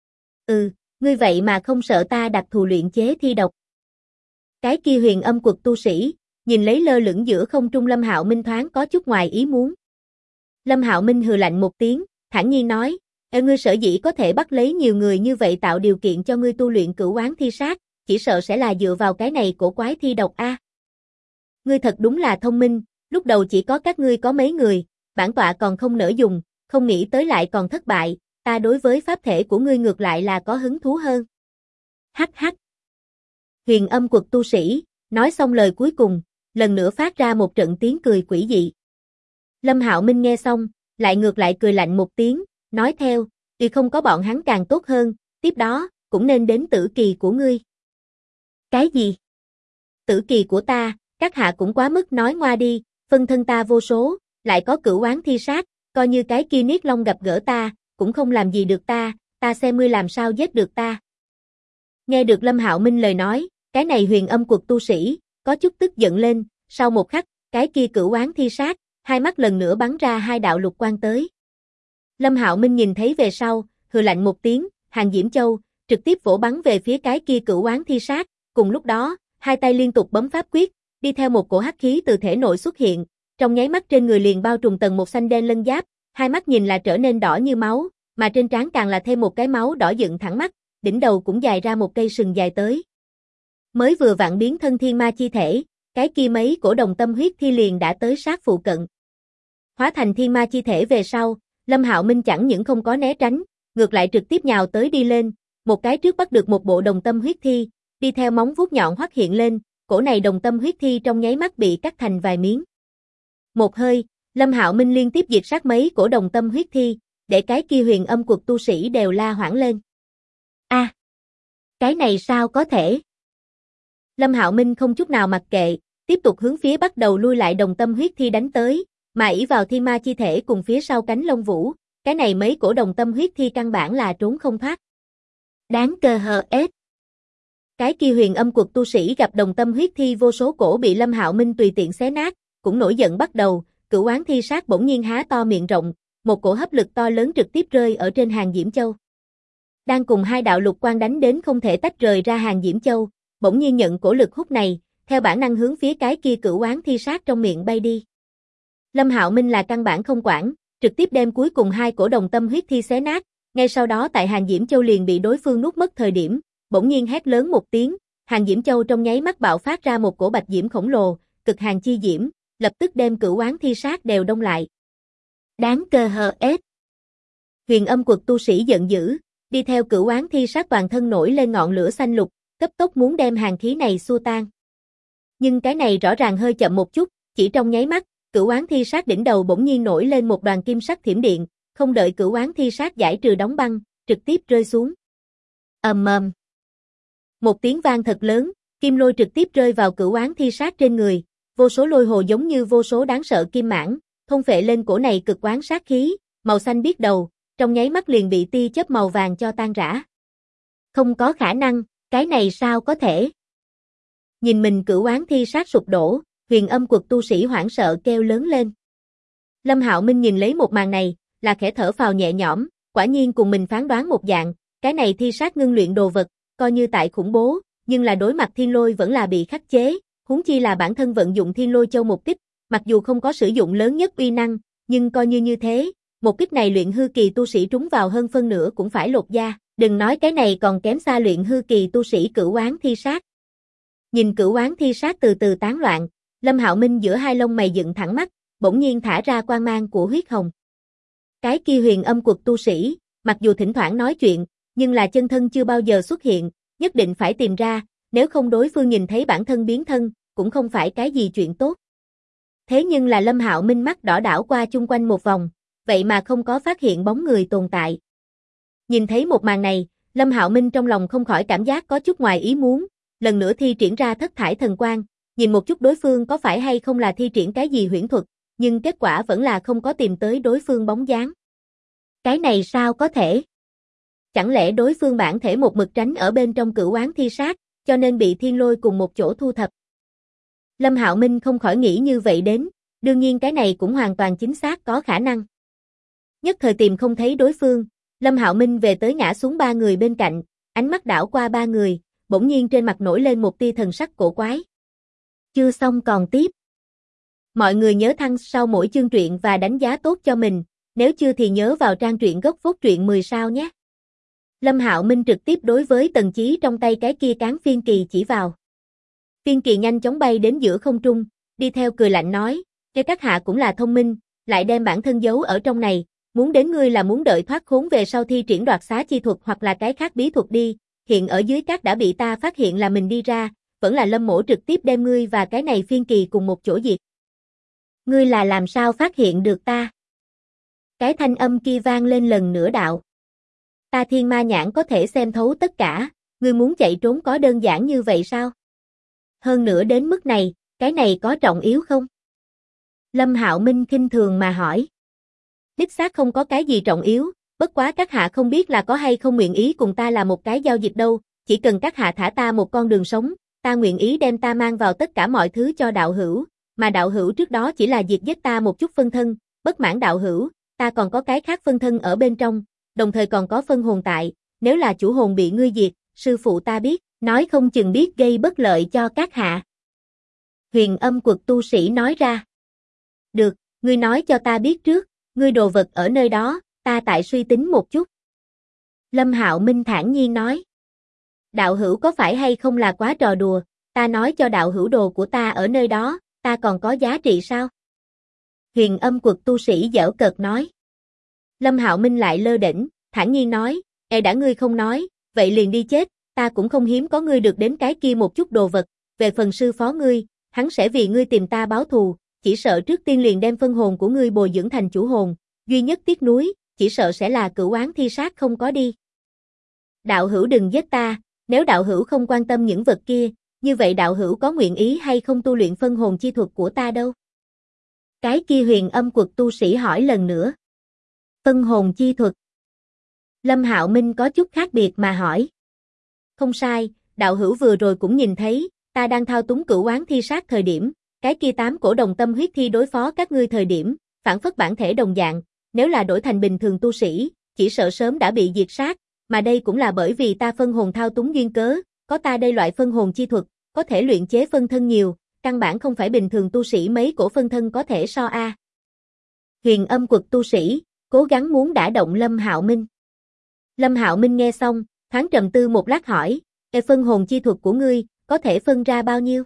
Speaker 1: Ngươi vậy mà không sợ ta đặc thù luyện chế thi độc. Cái kia Huyền Âm Quật tu sĩ, nhìn lấy lơ lửng giữa không trung Lâm Hạo Minh thoáng có chút ngoài ý muốn. Lâm Hạo Minh hừ lạnh một tiếng, thản nhiên nói, ngươi sở dĩ có thể bắt lấy nhiều người như vậy tạo điều kiện cho ngươi tu luyện Cửu Oán Thi Sát, chỉ sợ sẽ là dựa vào cái này cổ quái thi độc a. Ngươi thật đúng là thông minh, lúc đầu chỉ có các ngươi có mấy người, bản tọa còn không nỡ dùng, không nghĩ tới lại còn thất bại, ta đối với pháp thể của ngươi ngược lại là có hứng thú hơn. Hắc hắc. Huyền Âm Quật tu sĩ, nói xong lời cuối cùng, lần nữa phát ra một trận tiếng cười quỷ dị. Lâm Hạo Minh nghe xong, lại ngược lại cười lạnh một tiếng, nói theo, không có bọn hắn càng tốt hơn, tiếp đó, cũng nên đến tử kỳ của ngươi. Cái gì? Tử kỳ của ta, các hạ cũng quá mức nói ngoa đi, phân thân ta vô số, lại có Cửu Oán Thi Sát, coi như cái kia Niết Long gặp gỡ ta, cũng không làm gì được ta xem ngươi làm sao giết được ta. Nghe được Lâm Hạo Minh lời nói, cái này Huyền Âm Quật tu sĩ, có chút tức giận lên, sau một khắc, cái kia Cửu Oán Thi Sát, hai mắt lần nữa bắn ra hai đạo lục quang tới. Lâm Hạo Minh nhìn thấy về sau, hừ lạnh một tiếng, hàng diễm châu, trực tiếp vỗ bắn về phía cái kia Cửu Oán Thi Sát, cùng lúc đó, hai tay liên tục bấm pháp quyết, đi theo một cổ hắc khí từ thể nội xuất hiện, trong nháy mắt trên người liền bao trùm tầng một xanh đen lân giáp, hai mắt nhìn là trở nên đỏ như máu, mà trên trán càng là thêm một cái máu đỏ dựng thẳng mắt, đỉnh đầu cũng dài ra một cây sừng dài tới. Mới vừa vặn biến thân thiên ma chi thể, cái kia mấy cổ đồng tâm huyết thi liền đã tới sát phụ cận. Hóa thành thiên ma chi thể về sau, Lâm Hạo Minh chẳng những không có né tránh, ngược lại trực tiếp nhào tới đi lên, một cái trước bắt được một bộ đồng tâm huyết thi, đi theo móng vuốt nhọn hoắt hiện lên, cổ này đồng tâm huyết thi trong nháy mắt bị cắt thành vài miếng. Một hơi, Lâm Hạo Minh liên tiếp diệt sát mấy cổ đồng tâm huyết thi, để cái kia Huyền Âm Quật tu sĩ đều la hoảng lên. A, cái này sao có thể? Lâm Hạo Minh không chút nào mặc kệ, tiếp tục hướng phía bắt đầu lui lại đồng tâm huyết thi đánh tới, mà ỷ vào thiên ma chi thể cùng phía sau cánh lông vũ, cái này mấy cổ đồng tâm huyết thi căn bản là trốn không thoát. Đáng cờ hờ ết. Cái kia huyền âm quật tu sĩ gặp đồng tâm huyết thi vô số cổ bị Lâm Hạo Minh tùy tiện xé nát, cũng nổi giận bắt đầu, Cửu Oán Thi Sát bỗng nhiên há to miệng rộng, một cổ hấp lực to lớn trực tiếp rơi ở trên Hàng Diễm Châu. Đang cùng hai đạo lục quang đánh đến không thể tách rời ra Hàng Diễm Châu, bỗng nhiên nhận cổ lực hút này, theo bản năng hướng phía cái kia Cửu Oán Thi Sát trong miệng bay đi. Lâm Hạo Minh là căn bản không quản, trực tiếp đem cuối cùng hai cổ đồng tâm huyết thi xé nát, ngay sau đó tại Hàng Diễm Châu liền bị đối phương nuốt mất thời điểm, bỗng nhiên hét lớn một tiếng, Hàng Diễm Châu trong nháy mắt bạo phát ra một cổ bạch diễm khổng lồ, cực hàng chi diễm, lập tức đem Cửu Oán Thi Sát đều đông lại. Đáng cơ hờ ết. Huyền âm quật tu sĩ giận dữ, đi theo Cửu Oán Thi Sát toàn thân nổi lên ngọn lửa xanh lục, cấp tốc muốn đem hàng khí này xua tan. Nhưng cái này rõ ràng hơi chậm một chút, chỉ trong nháy mắt, Cửu Oán Thi Sát đỉnh đầu bỗng nhiên nổi lên một đoàn kim sắc thiểm điện, không đợi Cửu Oán Thi Sát giải trừ đóng băng, trực tiếp rơi xuống. Ầm ầm. Một tiếng vang thật lớn, kim lôi trực tiếp rơi vào Cửu Oán Thi Sát trên người, vô số lôi hồ giống như vô số đáng sợ kim mãng, thôn phệ lên cổ này cực oán sát khí, màu xanh biếc đầu, trong nháy mắt liền bị tia chớp màu vàng cho tan rã. Không có khả năng, cái này sao có thể? Nhìn mình Cửu Oán Thi Sát sụp đổ, huyền âm quật tu sĩ hoảng sợ kêu lớn lên. Lâm Hạo Minh nhìn lấy một màn này, là khẽ thở phào nhẹ nhõm, quả nhiên cùng mình phán đoán một dạng, cái này thi sát ngưng luyện đồ vật, coi như tại khủng bố, nhưng là đối mặt thiên lôi vẫn là bị khắc chế, huống chi là bản thân vận dụng thiên lôi châu một kích, mặc dù không có sử dụng lớn nhất uy năng, nhưng coi như thế, một kích này luyện hư kỳ tu sĩ trúng vào hơn phân nửa cũng phải lột da, đừng nói cái này còn kém xa luyện hư kỳ tu sĩ Cửu Oán Thi Sát. Nhìn Cửu Oán Thi Sát từ từ tán loạn, Lâm Hạo Minh giữa hai lông mày dựng thẳng mắt, bỗng nhiên thả ra quang mang của huyết hồng. Cái kia huyền âm quật tu sĩ, mặc dù thỉnh thoảng nói chuyện, nhưng là chân thân chưa bao giờ xuất hiện, nhất định phải tìm ra, nếu không đối phương nhìn thấy bản thân biến thân, cũng không phải cái gì chuyện tốt. Thế nhưng là Lâm Hạo Minh mắt đỏ đảo qua chung quanh một vòng, vậy mà không có phát hiện bóng người tồn tại. Nhìn thấy một màn này, Lâm Hạo Minh trong lòng không khỏi cảm giác có chút ngoài ý muốn, lần nữa thi triển ra thất thải thần quang, nhìn một chút đối phương có phải hay không là thi triển cái gì huyễn thuật, nhưng kết quả vẫn là không có tìm tới đối phương bóng dáng. Cái này sao có thể? Chẳng lẽ đối phương bản thể một mực tránh ở bên trong Cửu Oán Thi Sát, cho nên bị thiên lôi cùng một chỗ thu thập? Lâm Hạo Minh không khỏi nghĩ như vậy đến, đương nhiên cái này cũng hoàn toàn chính xác có khả năng. Nhất thời tìm không thấy đối phương, Lâm Hạo Minh về tới ngã xuống ba người bên cạnh, ánh mắt đảo qua ba người, bỗng nhiên trên mặt nổi lên một tia thần sắc cổ quái. Chưa xong còn tiếp. Mọi người nhớ thăng sau mỗi chương truyện và đánh giá tốt cho mình, nếu chưa thì nhớ vào trang truyện gốc phốt truyện 10 sao nhé. Lâm Hạo Minh trực tiếp đối với Tần Chí trong tay cái kia cán phiên kỳ chỉ vào. Phiên kỳ nhanh chóng bay đến giữa không trung, đi theo cười lạnh nói, "Cái các hạ cũng là thông minh, lại đem bản thân giấu ở trong này, muốn đến ngươi là muốn đợi thoát khốn về sau thi triển đoạt xá chi thuật hoặc là cái khác bí thuật đi, hiện ở dưới cát đã bị ta phát hiện là mình đi ra, vẫn là Lâm mỗ trực tiếp đem ngươi và cái này phiên kỳ cùng một chỗ diệt. Ngươi là làm sao phát hiện được ta?" Cái thanh âm kia vang lên lần nữa đạo. Ta thiên ma nhãn có thể xem thấu tất cả, ngươi muốn chạy trốn có đơn giản như vậy sao? Hơn nữa đến mức này, cái này có trọng yếu không? Lâm Hạo Minh khinh thường mà hỏi. Đích xác không có cái gì trọng yếu, bất quá các hạ không biết là có hay không nguyện ý cùng ta là một cái giao dịch đâu, chỉ cần các hạ thả ta một con đường sống, ta nguyện ý đem ta mang vào tất cả mọi thứ cho đạo hữu, mà đạo hữu trước đó chỉ là diệt giết ta một chút phân thân, bất mãn đạo hữu, ta còn có cái khác phân thân ở bên trong, đồng thời còn có phân hồn tại, nếu là chủ hồn bị ngươi diệt, sư phụ ta biết, nói không chừng biết gây bất lợi cho các hạ. Huyền âm quật tu sĩ nói ra. Được, ngươi nói cho ta biết trước, ngươi đồ vật ở nơi đó, ta tại suy tính một chút. Lâm Hạo Minh thản nhiên nói. Đạo hữu có phải hay không là quá trò đùa, ta nói cho đạo hữu đồ của ta ở nơi đó, ta còn có giá trị sao? Huyền âm quật tu sĩ giễu cợt nói. Lâm Hạo Minh lại lơ đễnh, thản nhiên nói, đã ngươi không nói, vậy liền đi chết, ta cũng không hiếm có ngươi được đến cái kia một chút đồ vật, về phần sư phó ngươi, hắn sẽ vì ngươi tìm ta báo thù, chỉ sợ trước tiên liền đem phân hồn của ngươi bồi dưỡng thành chủ hồn, duy nhất tiếc nuối, chỉ sợ sẽ là Cửu Oán Thi Sát không có đi. Đạo hữu đừng giết ta, nếu đạo hữu không quan tâm những vật kia, như vậy đạo hữu có nguyện ý hay không tu luyện phân hồn chi thuật của ta đâu? Cái kia huyền âm quật tu sĩ hỏi lần nữa. Phân hồn chi thuật. Lâm Hạo Minh có chút khác biệt mà hỏi. Không sai, đạo hữu vừa rồi cũng nhìn thấy, ta đang thao túng cửu oán thi sát thời điểm, cái kia 8 cổ đồng tâm huyết thi đối phó các ngươi thời điểm, phản phất bản thể đồng dạng, nếu là đổi thành bình thường tu sĩ, chỉ sợ sớm đã bị diệt sát, mà đây cũng là bởi vì ta phân hồn thao túng duyên cớ, có ta đây loại phân hồn chi thuật, có thể luyện chế phân thân nhiều, căn bản không phải bình thường tu sĩ mấy cổ phân thân có thể so a. Huyền Âm Quật tu sĩ, cố gắng muốn đả động Lâm Hạo Minh. Lâm Hạo Minh nghe xong, thoáng trầm tư một lát hỏi, phân hồn chi thuật của ngươi, có thể phân ra bao nhiêu?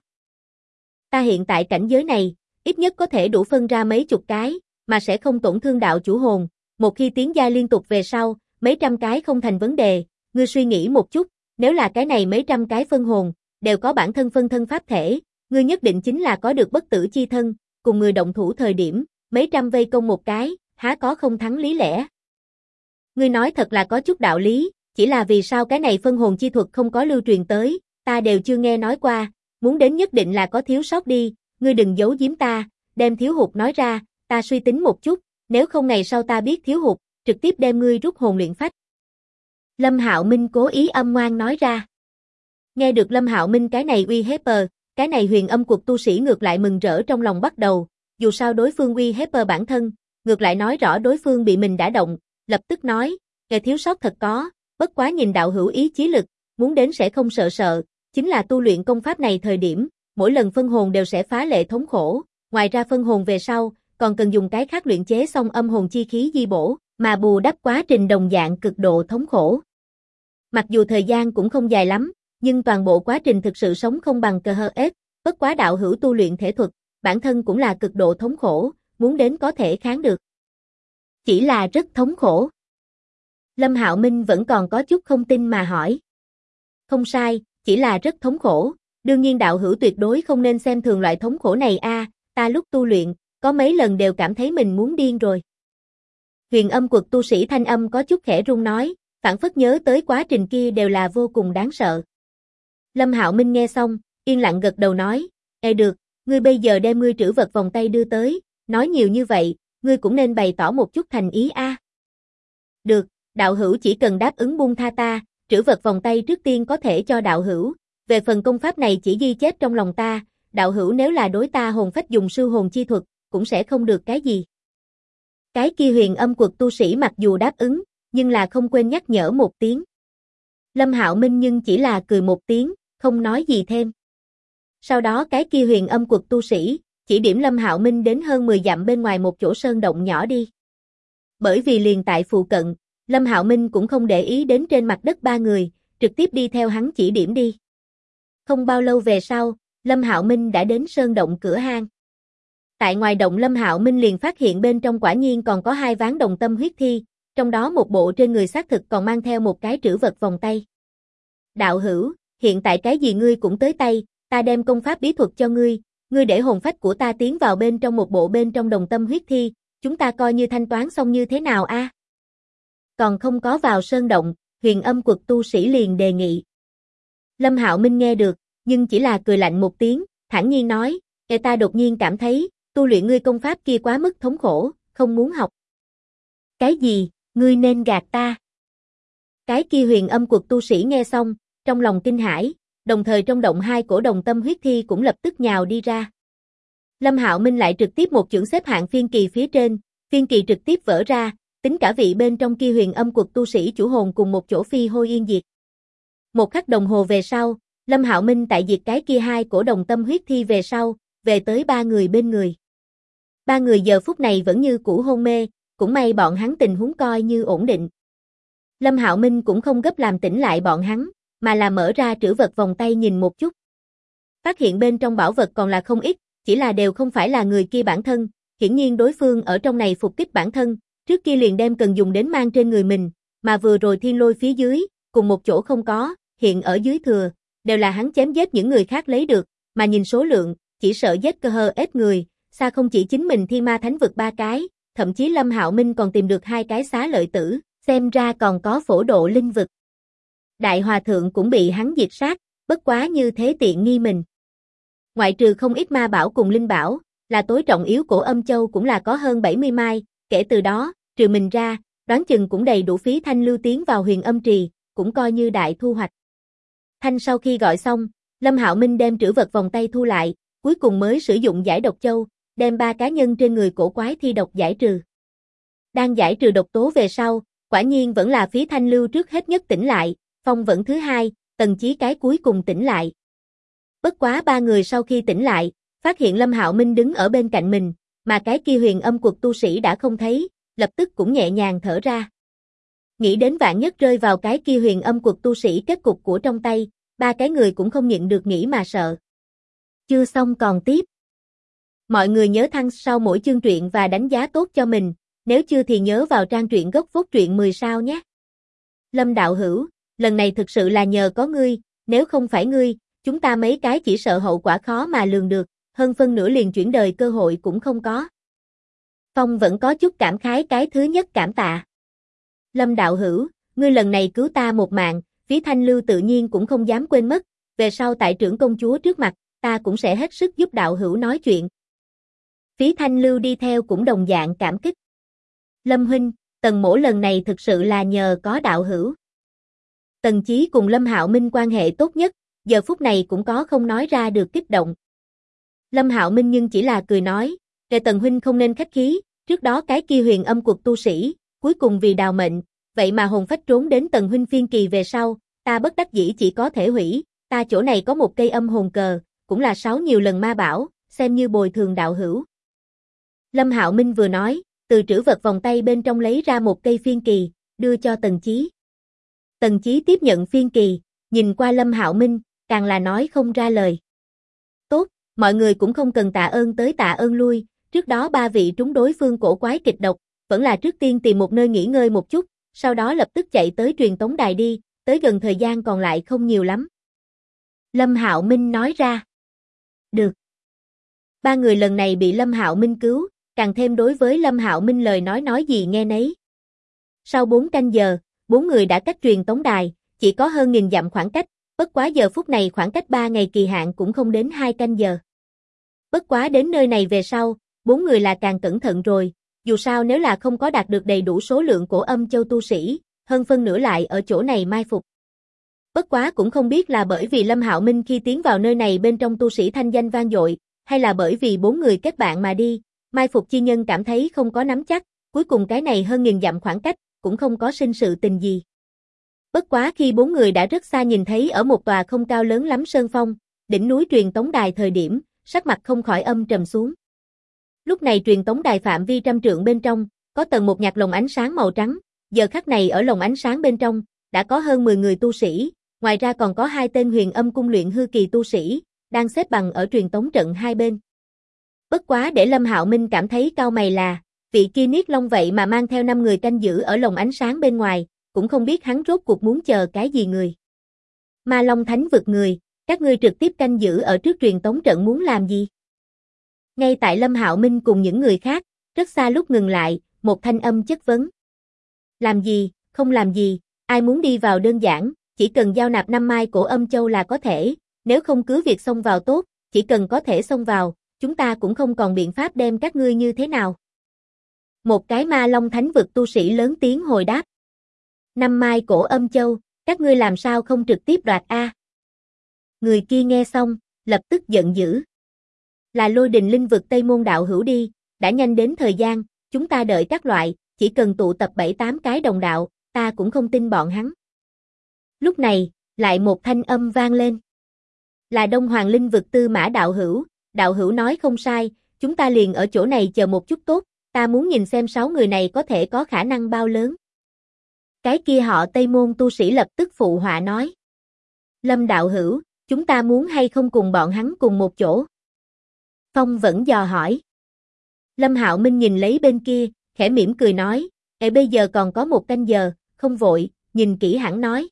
Speaker 1: Ta hiện tại cảnh giới này, ít nhất có thể đủ phân ra mấy chục cái, mà sẽ không tổn thương đạo chủ hồn, một khi tiến giai liên tục về sau, mấy trăm cái không thành vấn đề, ngươi suy nghĩ một chút, nếu là cái này mấy trăm cái phân hồn, đều có bản thân phân thân pháp thể, ngươi nhất định chính là có được bất tử chi thân, cùng người động thủ thời điểm, mấy trăm vây công một cái, há có không thắng lý lẽ. Ngươi nói thật là có chút đạo lý, chỉ là vì sao cái này phân hồn chi thuật không có lưu truyền tới, ta đều chưa nghe nói qua, muốn đến nhất định là có thiếu sót đi, ngươi đừng giấu giếm ta, đem thiếu hụt nói ra, ta suy tính một chút, nếu không ngày sau ta biết thiếu hụt, trực tiếp đem ngươi rút hồn luyện phách. Lâm Hạo Minh cố ý âm ngoan nói ra. Nghe được Lâm Hạo Minh cái này uy hiếp, cái này Huyền Âm Quật tu sĩ ngược lại mừng rỡ trong lòng bắt đầu, dù sao đối phương uy hiếp bản thân, ngược lại nói rõ đối phương bị mình đả động, lập tức nói, kẻ thiếu sót thật có, bất quá nhìn đạo hữu ý chí lực, muốn đến sẽ không sợ, chính là tu luyện công pháp này thời điểm, mỗi lần phân hồn đều sẽ phá lệ thống khổ, ngoài ra phân hồn về sau, còn cần dùng cái khác luyện chế xong âm hồn chi khí di bổ, mà bù đắp quá trình đồng dạng cực độ thống khổ. Mặc dù thời gian cũng không dài lắm, nhưng toàn bộ quá trình thực sự sống không bằng cờ hơ ết, bất quá đạo hữu tu luyện thể thuật, bản thân cũng là cực độ thống khổ, muốn đến có thể kháng được. Chỉ là rất thống khổ. Lâm Hạo Minh vẫn còn có chút không tin mà hỏi. Không sai, chỉ là rất thống khổ, đương nhiên đạo hữu tuyệt đối không nên xem thường loại thống khổ này a, ta lúc tu luyện, có mấy lần đều cảm thấy mình muốn điên rồi. Huyền Âm Quật tu sĩ thanh âm có chút khẽ run nói, phảng phất nhớ tới quá trình kia đều là vô cùng đáng sợ. Lâm Hạo Minh nghe xong, yên lặng gật đầu nói, được, ngươi bây giờ đem ngươi trữ vật vòng tay đưa tới, nói nhiều như vậy, ngươi cũng nên bày tỏ một chút thành ý a. Được, đạo hữu chỉ cần đáp ứng buông tha ta, trữ vật vòng tay trước tiên có thể cho đạo hữu, về phần công pháp này chỉ ghi chép trong lòng ta, đạo hữu nếu là đối ta hồn phách dùng sư hồn chi thuật, cũng sẽ không được cái gì. Cái kia Huyền Âm Quật tu sĩ mặc dù đáp ứng, nhưng là không quên nhắc nhở một tiếng. Lâm Hạo Minh nhưng chỉ là cười một tiếng, không nói gì thêm. Sau đó cái kia Huyền Âm Quật tu sĩ, chỉ điểm Lâm Hạo Minh đến hơn 10 dặm bên ngoài một chỗ sơn động nhỏ đi. Bởi vì liền tại phụ cận, Lâm Hạo Minh cũng không để ý đến trên mặt đất ba người, trực tiếp đi theo hắn chỉ điểm đi. Không bao lâu về sau, Lâm Hạo Minh đã đến sơn động cửa hang. Tại ngoài động Lâm Hạo Minh liền phát hiện bên trong quả nhiên còn có 2 ván đồng tâm huyết thi, trong đó một bộ trên người xác thực còn mang theo một cái trữ vật vòng tay. Đạo hữu, hiện tại cái gì ngươi cũng tới tay, ta đem công pháp bí thuật cho ngươi để hồn phách của ta tiến vào bên trong một bộ bên trong đồng tâm huyết thi, chúng ta coi như thanh toán xong như thế nào a? Còn không có vào sơn động, Huyền Âm Quật tu sĩ liền đề nghị. Lâm Hạo Minh nghe được, nhưng chỉ là cười lạnh một tiếng, thản nhiên nói, ta đột nhiên cảm thấy, tu luyện ngươi công pháp kia quá mức thống khổ, không muốn học. Cái gì, ngươi nên gạt ta? Cái kia Huyền Âm Quật tu sĩ nghe xong, trong lòng kinh hãi, đồng thời trong động 2 cổ đồng tâm huyết thi cũng lập tức nhào đi ra. Lâm Hạo Minh lại trực tiếp một chưởng xếp hạng phiên kỳ phía trên, phiên kỳ trực tiếp vỡ ra, tính cả vị bên trong kia Huyền Âm Quật tu sĩ chủ hồn cùng một chỗ phi hôi yên diệt. Một khắc đồng hồ về sau, Lâm Hạo Minh tại diệt cái kia 2 cổ đồng tâm huyết thi về sau, về tới 3 người bên người. 3 người giờ phút này vẫn như cũ hôn mê, cũng may bọn hắn tình huống coi như ổn định. Lâm Hạo Minh cũng không gấp làm tỉnh lại bọn hắn, mà là mở ra trữ vật vòng tay nhìn một chút. Phát hiện bên trong bảo vật còn là không ít, chỉ là đều không phải là người kia bản thân, hiển nhiên đối phương ở trong này phục kích bản thân, trước kia liền đem cần dùng đến mang trên người mình, mà vừa rồi thiên lôi phía dưới, cùng một chỗ không có, hiện ở dưới thừa, đều là hắn chém giết những người khác lấy được, mà nhìn số lượng, chỉ sợ giết cơ hơ ết người, xa không chỉ chính mình Thiên Ma Thánh Vực 3 cái, thậm chí Lâm Hạo Minh còn tìm được 2 cái xá lợi tử, xem ra còn có phổ độ linh vực. Đại Hòa Thượng cũng bị hắn diệt sát, bất quá như thế tiện nghi mình. Ngoại trừ không ít ma bảo cùng linh bảo, là tối trọng yếu cổ âm châu cũng là có hơn 70 mai, kể từ đó, trừ mình ra, đoán chừng cũng đầy đủ phí thanh lưu tiến vào Huyền Âm Trì, cũng coi như đại thu hoạch. thanh sau khi gọi xong, Lâm Hạo Minh đem trữ vật vòng tay thu lại, cuối cùng mới sử dụng giải độc châu, đem 3 cá nhân trên người cổ quái thi độc giải trừ. Đang giải trừ độc tố về sau, quả nhiên vẫn là Phí Thanh Lưu trước hết nhất tỉnh lại, Phong Vẫn thứ hai, Tần Chí cái cuối cùng tỉnh lại. Bất quá 3 người sau khi tỉnh lại, phát hiện Lâm Hạo Minh đứng ở bên cạnh mình, mà cái kia Huyền Âm Quật tu sĩ đã không thấy, lập tức cũng nhẹ nhàng thở ra. Nghĩ đến vạn nhất rơi vào cái kia Huyền Âm Quật tu sĩ kết cục của trong tay, 3 cái người cũng không nhịn được nghĩ mà sợ. Chưa xong còn tiếp. Mọi người nhớ thăng sau mỗi chương truyện và đánh giá tốt cho mình, nếu chưa thì nhớ vào trang truyện gốc phốt truyện 10 sao nhé. Lâm đạo hữu, lần này thực sự là nhờ có ngươi, nếu không phải ngươi, chúng ta mấy cái chỉ sợ hậu quả khó mà lường được, hơn phân nửa liền chuyển đời cơ hội cũng không có. Phong vẫn có chút cảm khái cái thứ nhất cảm tạ. Lâm đạo hữu, ngươi lần này cứu ta một mạng, Phí Thanh Lưu tự nhiên cũng không dám quên mất, về sau tại trưởng công chúa trước mặt, ta cũng sẽ hết sức giúp đạo hữu nói chuyện. Phí Thanh Lưu đi theo cũng đồng dạng cảm kích. Lâm huynh, Tần mỗ lần này thực sự là nhờ có đạo hữu. Tần Chí cùng Lâm Hạo Minh quan hệ tốt nhất, giờ phút này cũng có không nói ra được kích động. Lâm Hạo Minh nhưng chỉ là cười nói, kệ Tần huynh không nên khách khí, trước đó cái kia Huyền Âm Quật tu sĩ, cuối cùng vì đào mệnh, vậy mà hồn phách trốn đến Tần huynh phiên kỳ về sau, ta bất đắc dĩ chỉ có thể hủy, ta chỗ này có một cây âm hồn cờ, cũng là 6 nhiều lần ma bảo, xem như bồi thường đạo hữu. Lâm Hạo Minh vừa nói, từ trữ vật vòng tay bên trong lấy ra một cây phiên kỳ, đưa cho Tần Chí. Tần Chí tiếp nhận phiên kỳ, nhìn qua Lâm Hạo Minh, càng là nói không ra lời. Tốt, mọi người cũng không cần tạ ơn tới tạ ơn lui, trước đó 3 vị trúng đối phương cổ quái kịch độc, vẫn là trước tiên tìm một nơi nghỉ ngơi một chút, sau đó lập tức chạy tới truyền tống đài đi, tới gần thời gian còn lại không nhiều lắm. Lâm Hạo Minh nói ra. Được. 3 người lần này bị Lâm Hạo Minh cứu, càng thêm đối với Lâm Hạo Minh lời nói gì nghe nấy. Sau 4 canh giờ, 4 người đã cách truyền tống đài, chỉ có hơn 1000 dặm khoảng cách, bất quá giờ phút này khoảng cách 3 ngày kỳ hạn cũng không đến 2 canh giờ. Bất quá đến nơi này về sau, 4 người là càng cẩn thận rồi, dù sao nếu là không có đạt được đầy đủ số lượng cổ âm châu tu sĩ, hơn phân nửa lại ở chỗ này mai phục. Bất quá cũng không biết là bởi vì Lâm Hạo Minh khi tiến vào nơi này bên trong tu sĩ thanh danh vang dội, hay là bởi vì 4 người kết bạn mà đi, mai phục chi nhân cảm thấy không có nắm chắc, cuối cùng cái này hơn 1000 dặm khoảng cách, cũng không có sinh sự tình gì. Bất quá khi 4 người đã rất xa nhìn thấy ở một tòa không cao lớn lắm sơn phong, đỉnh núi truyền tống đài thời điểm, sắc mặt không khỏi âm trầm xuống. Lúc này truyền tống đài phạm vi trăm trượng bên trong, có tầng một nhạc lồng ánh sáng màu trắng, giờ khắc này ở lồng ánh sáng bên trong, đã có hơn 10 người tu sĩ, ngoài ra còn có 2 tên Huyền Âm cung luyện hư kỳ tu sĩ, đang xếp bằng ở truyền tống trận hai bên. Bất quá để Lâm Hạo Minh cảm thấy cau mày là, vị kia Niết Long vậy mà mang theo 5 người canh giữ ở lồng ánh sáng bên ngoài, cũng không biết hắn rốt cuộc muốn chờ cái gì người. Ma Long Thánh vực người, các ngươi trực tiếp canh giữ ở trước truyền tống trận muốn làm gì? Ngay tại Lâm Hạo Minh cùng những người khác, rất xa lúc ngừng lại, một thanh âm chất vấn. Làm gì, không làm gì, ai muốn đi vào đơn giản, chỉ cần giao nạp 5 mai cổ âm châu là có thể, nếu không cứ việc xông vào tốt, chỉ cần có thể xông vào, chúng ta cũng không còn biện pháp đem các ngươi như thế nào. Một cái Ma Long Thánh vực tu sĩ lớn tiếng hồi đáp. 5 mai cổ âm châu, các ngươi làm sao không trực tiếp đoạt a? Người kia nghe xong, lập tức giận dữ. Là Lôi Đình linh vực Tây Môn đạo hữu đi, đã nhanh đến thời gian, chúng ta đợi các loại, chỉ cần tụ tập 7-8 cái đồng đạo, ta cũng không tin bọn hắn. Lúc này, lại một thanh âm vang lên. Là Đông Hoàng linh vực Tư Mã đạo hữu nói không sai, chúng ta liền ở chỗ này chờ một chút tốt, ta muốn nhìn xem 6 người này có thể có khả năng bao lớn. Cái kia họ Tây Môn tu sĩ lập tức phụ họa nói. Lâm đạo hữu, chúng ta muốn hay không cùng bọn hắn cùng một chỗ? Phong vẫn dò hỏi. Lâm Hạo Minh nhìn lấy bên kia, khẽ mỉm cười nói, bây giờ còn có 1 canh giờ, không vội, nhìn kỹ hẳn nói.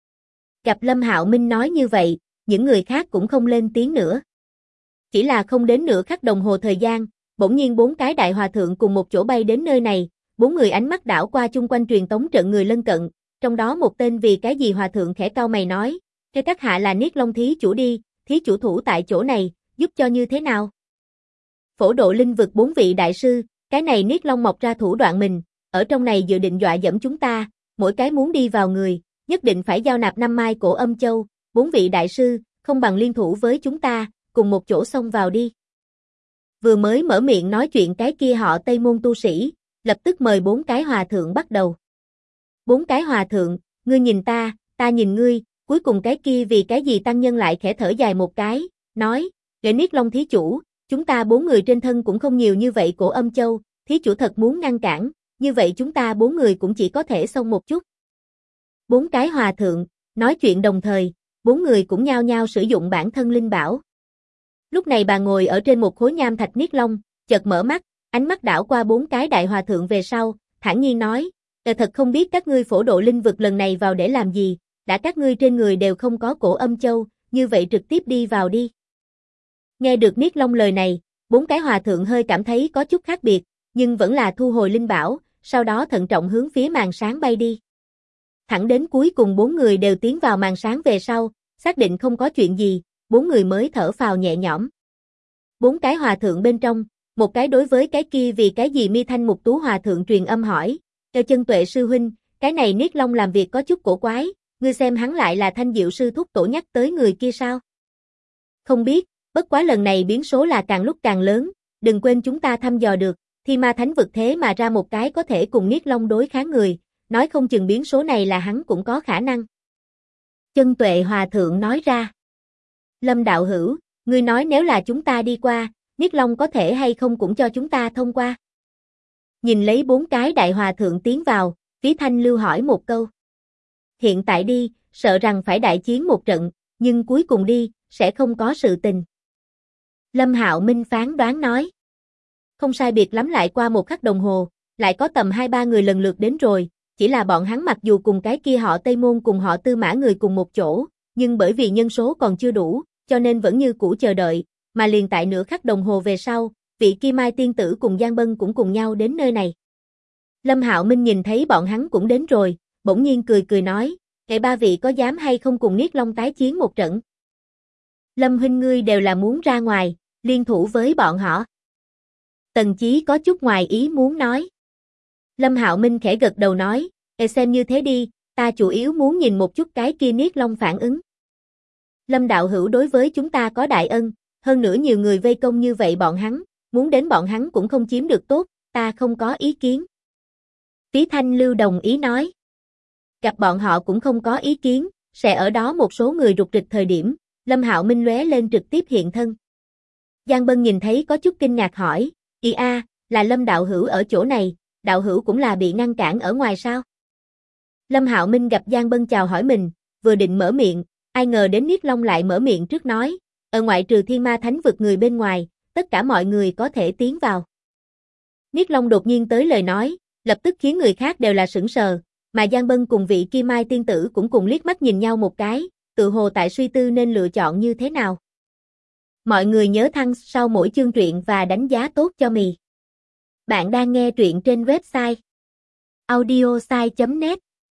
Speaker 1: Gặp Lâm Hạo Minh nói như vậy, những người khác cũng không lên tiếng nữa. Chỉ là không đến nửa khắc đồng hồ thời gian, bỗng nhiên 4 cái đại hòa thượng cùng một chỗ bay đến nơi này, 4 người ánh mắt đảo qua chung quanh truyền tống trận người lân cận, trong đó một tên vì cái gì hòa thượng khẽ cau mày nói, cái các hạ là Niết Long thí chủ đi, thí chủ thủ tại chỗ này, giúp cho như thế nào? Phổ độ linh vực 4 vị đại sư, cái này Niết Long mọc ra thủ đoạn mình, ở trong này dự định dọa dẫm chúng ta, mỗi cái muốn đi vào người, nhất định phải giao nạp 5 mai cổ âm châu, 4 vị đại sư, không bằng liên thủ với chúng ta, cùng một chỗ xông vào đi. Vừa mới mở miệng nói chuyện cái kia họ Tây Môn tu sĩ, lập tức mời 4 cái hòa thượng bắt đầu. 4 cái hòa thượng, ngươi nhìn ta nhìn ngươi, cuối cùng cái kia vì cái gì tăng nhân lại khẽ thở dài một cái, nói, Lệ Niết Long thí chủ, chúng ta 4 người trên thân cũng không nhiều như vậy Cổ Âm Châu, thí chủ thật muốn ngăn cản, như vậy chúng ta 4 người cũng chỉ có thể xông một chút. 4 cái hòa thượng, nói chuyện đồng thời, 4 người cũng nhao nhao sử dụng bản thân linh bảo. Lúc này bà ngồi ở trên một khối nham thạch Niết Long, chợt mở mắt, ánh mắt đảo qua 4 cái đại hòa thượng về sau, thản nhiên nói, thật không biết các ngươi phổ độ linh vực lần này vào để làm gì, đã các ngươi trên người đều không có Cổ Âm Châu, như vậy trực tiếp đi vào đi. Nghe được Niết Long lời này, 4 cái hòa thượng hơi cảm thấy có chút khác biệt, nhưng vẫn là thu hồi linh bảo, sau đó thận trọng hướng phía màn sáng bay đi. Thẳng đến cuối cùng 4 người đều tiến vào màn sáng về sau, xác định không có chuyện gì, 4 người mới thở phào nhẹ nhõm. 4 cái hòa thượng bên trong, một cái đối với cái kia vì cái gì Mi Thanh Mục Tú hòa thượng truyền âm hỏi, cho Chân Tuệ sư huynh, cái này Niết Long làm việc có chút cổ quái, ngươi xem hắn lại là Thanh Diệu sư thúc tổ nhắc tới người kia sao? Không biết, bất quá lần này biến số là càng lúc càng lớn, đừng quên chúng ta thăm dò được, Thi Ma Thánh vực thế mà ra một cái có thể cùng Niết Long đối kháng người, nói không chừng biến số này là hắn cũng có khả năng. Chân Tuệ hòa thượng nói ra. Lâm đạo hữu, ngươi nói nếu là chúng ta đi qua, Niết Long có thể hay không cũng cho chúng ta thông qua. Nhìn lấy 4 cái đại hòa thượng tiến vào, Phí Thanh Lưu hỏi một câu. Hiện tại đi, sợ rằng phải đại chiến một trận, nhưng cuối cùng đi, sẽ không có sự tình. Lâm Hạo Minh phán đoán nói. Không sai biệt lắm lại qua một khắc đồng hồ, lại có tầm 2-3 người lần lượt đến rồi, chỉ là bọn hắn mặc dù cùng cái kia họ Tây Môn cùng họ Tư Mã người cùng một chỗ, nhưng bởi vì nhân số còn chưa đủ, cho nên vẫn như cũ chờ đợi, mà liền tại nửa khắc đồng hồ về sau, vị Kim Mai tiên tử cùng Giang Bân cũng cùng nhau đến nơi này. Lâm Hạo Minh nhìn thấy bọn hắn cũng đến rồi, bỗng nhiên cười cười nói, "Kệ 3 vị có dám hay không cùng Niết Long tái chiến một trận?" Lâm huynh ngươi đều là muốn ra ngoài, liên thủ với bọn họ. Tần Chí có chút ngoài ý muốn nói. Lâm Hạo Minh khẽ gật đầu nói, xem như thế đi, ta chủ yếu muốn nhìn một chút cái kia Niết Long phản ứng. Lâm đạo hữu đối với chúng ta có đại ân, hơn nữa nhiều người vây công như vậy bọn hắn, muốn đến bọn hắn cũng không chiếm được tốt, ta không có ý kiến. Phí Thanh Lưu đồng ý nói. Gặp bọn họ cũng không có ý kiến, sẽ ở đó một số người rục rịch thời điểm, Lâm Hạo Minh lóe lên trực tiếp hiện thân. Giang Bân nhìn thấy có chút kinh ngạc hỏi, là Lâm đạo hữu ở chỗ này, đạo hữu cũng là bị ngăn cản ở ngoài sao? Lâm Hạo Minh gặp Giang Bân chào hỏi mình, vừa định mở miệng, ai ngờ đến Niết Long lại mở miệng trước nói, ở ngoại trừ Thiên Ma Thánh vực người bên ngoài, tất cả mọi người có thể tiến vào. Niết Long đột nhiên tới lời nói, lập tức khiến người khác đều là sửng sờ, mà Giang Bân cùng vị Kim Mai tiên tử cũng cùng liếc mắt nhìn nhau một cái, tự hồ tại suy tư nên lựa chọn như thế nào. Mọi người nhớ thăng sau mỗi chương truyện và đánh giá tốt cho mì. Bạn đang nghe truyện trên website audiosai.net.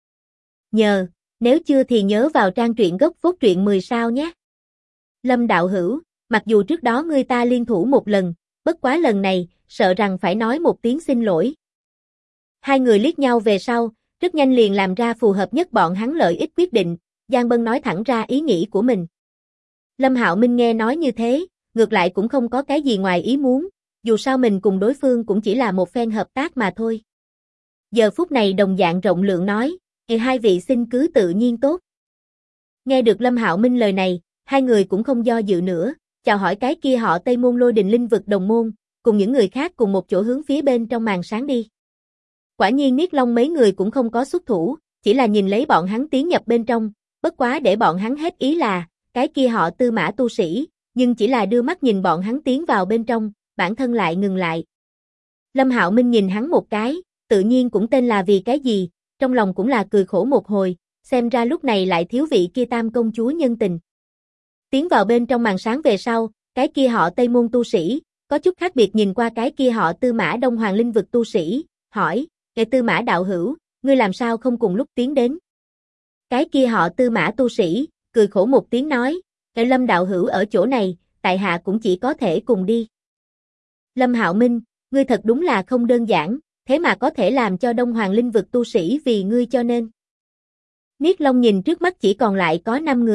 Speaker 1: Nếu chưa thì nhớ vào trang truyện gốc phốt truyện 10 sao nhé. Lâm đạo hữu, mặc dù trước đó ngươi ta liên thủ một lần, bất quá lần này, sợ rằng phải nói một tiếng xin lỗi. Hai người liếc nhau về sau, rất nhanh liền làm ra phù hợp nhất bọn hắn lợi ích quyết định, Giang Bân nói thẳng ra ý nghĩ của mình. Lâm Hạo Minh nghe nói như thế, ngược lại cũng không có cái gì ngoài ý muốn, dù sao mình cùng đối phương cũng chỉ là một phen hợp tác mà thôi. Giờ phút này đồng dạng rộng lượng nói, hai vị xin cứ tự nhiên tốt. Nghe được Lâm Hạo Minh lời này, hai người cũng không do dự nữa, chào hỏi cái kia họ Tây Môn Lôi Đình Linh vực đồng môn, cùng những người khác cùng một chỗ hướng phía bên trong màn sáng đi. Quả nhiên Niết Long mấy người cũng không có xuất thủ, chỉ là nhìn lấy bọn hắn tiến nhập bên trong, bất quá để bọn hắn hết ý là, cái kia họ Tư Mã tu sĩ, nhưng chỉ là đưa mắt nhìn bọn hắn tiến vào bên trong, bản thân lại ngừng lại. Lâm Hạo Minh nhìn hắn một cái, tự nhiên cũng tên là vì cái gì, trong lòng cũng là cười khổ một hồi, xem ra lúc này lại thiếu vị kia Tam công chúa nhân tình. Tiến vào bên trong màn sáng về sau, cái kia họ Tây Môn tu sĩ, có chút khác biệt nhìn qua cái kia họ Tư Mã Đông Hoàng Linh vực tu sĩ, hỏi, Tư Mã đạo hữu, ngươi làm sao không cùng lúc tiến đến? Cái kia họ Tư Mã tu sĩ, cười khổ một tiếng nói, Lâm đạo hữu ở chỗ này, tại hạ cũng chỉ có thể cùng đi. Lâm Hạo Minh, ngươi thật đúng là không đơn giản, thế mà có thể làm cho Đông Hoàng Linh vực tu sĩ vì ngươi cho nên. Niết Long nhìn trước mắt chỉ còn lại có 5 người,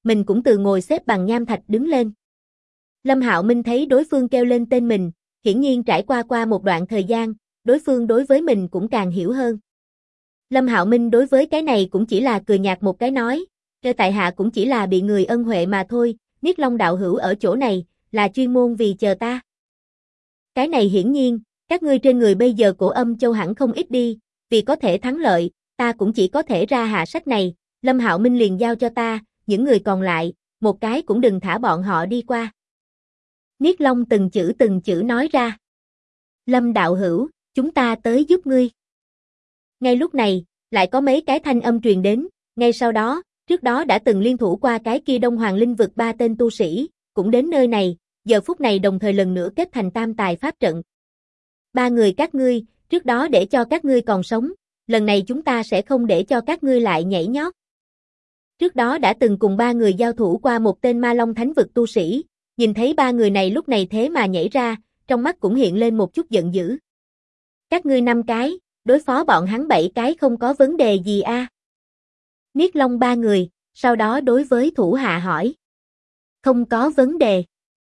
Speaker 1: mình cũng từ ngồi xếp bằng nham thạch đứng lên. Lâm Hạo Minh thấy đối phương kêu lên tên mình, hiển nhiên trải qua một đoạn thời gian, đối phương đối với mình cũng càng hiểu hơn. Lâm Hạo Minh đối với cái này cũng chỉ là cười nhạt một cái nói, kêu tại hạ cũng chỉ là bị người ân huệ mà thôi, Niết Long đạo hữu ở chỗ này, là chuyên môn vì chờ ta. Cái này hiển nhiên, các ngươi trên người bây giờ cổ âm châu hẳn không ít đi, vì có thể thắng lợi, ta cũng chỉ có thể ra hạ sách này, Lâm Hạo Minh liền giao cho ta, những người còn lại, một cái cũng đừng thả bọn họ đi qua. Niết Long từng chữ nói ra. Lâm đạo hữu, chúng ta tới giúp ngươi. Ngay lúc này, lại có mấy cái thanh âm truyền đến, ngay sau đó, trước đó đã từng liên thủ qua cái kia Đông Hoàng Linh vực 3 tên tu sĩ, cũng đến nơi này, giờ phút này đồng thời lần nữa kết thành tam tài pháp trận. 3 người các ngươi, trước đó để cho các ngươi còn sống, lần này chúng ta sẽ không để cho các ngươi lại nhảy nhót. Trước đó đã từng cùng 3 người giao thủ qua một tên Ma Long Thánh vực tu sĩ, nhìn thấy 3 người này lúc này thế mà nhảy ra, trong mắt cũng hiện lên một chút giận dữ. Các ngươi 5 cái, đối phó bọn hắn 7 cái không có vấn đề gì a? Niết Long 3 người, sau đó đối với thủ hạ hỏi. Không có vấn đề.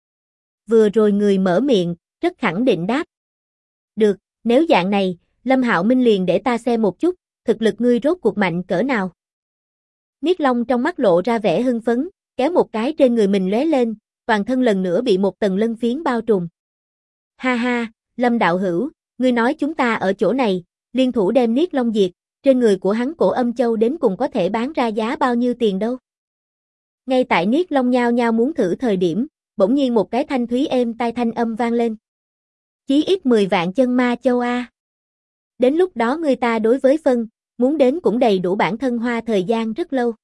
Speaker 1: Vừa rồi người mở miệng, rất khẳng định đáp. Được, nếu dạng này, Lâm Hạo Minh liền để ta xem một chút, thực lực ngươi rốt cuộc mạnh cỡ nào. Niết Long trong mắt lộ ra vẻ hưng phấn, kéo một cái trên người mình lóe lên, toàn thân lần nữa bị một tầng lân phiến bao trùm. Ha ha, Lâm đạo hữu, ngươi nói chúng ta ở chỗ này, liên thủ đem Niết Long diệt, trên người của hắn cổ âm châu đến cùng có thể bán ra giá bao nhiêu tiền đâu. Ngay tại Niết Long nhao nhao muốn thử thời điểm, bỗng nhiên một cái thanh thúy êm tai thanh âm vang lên. Chí ít 10 vạn chân ma châu a. Đến lúc đó người ta đối với phân, muốn đến cũng đầy đủ bản thân hoa thời gian rất lâu.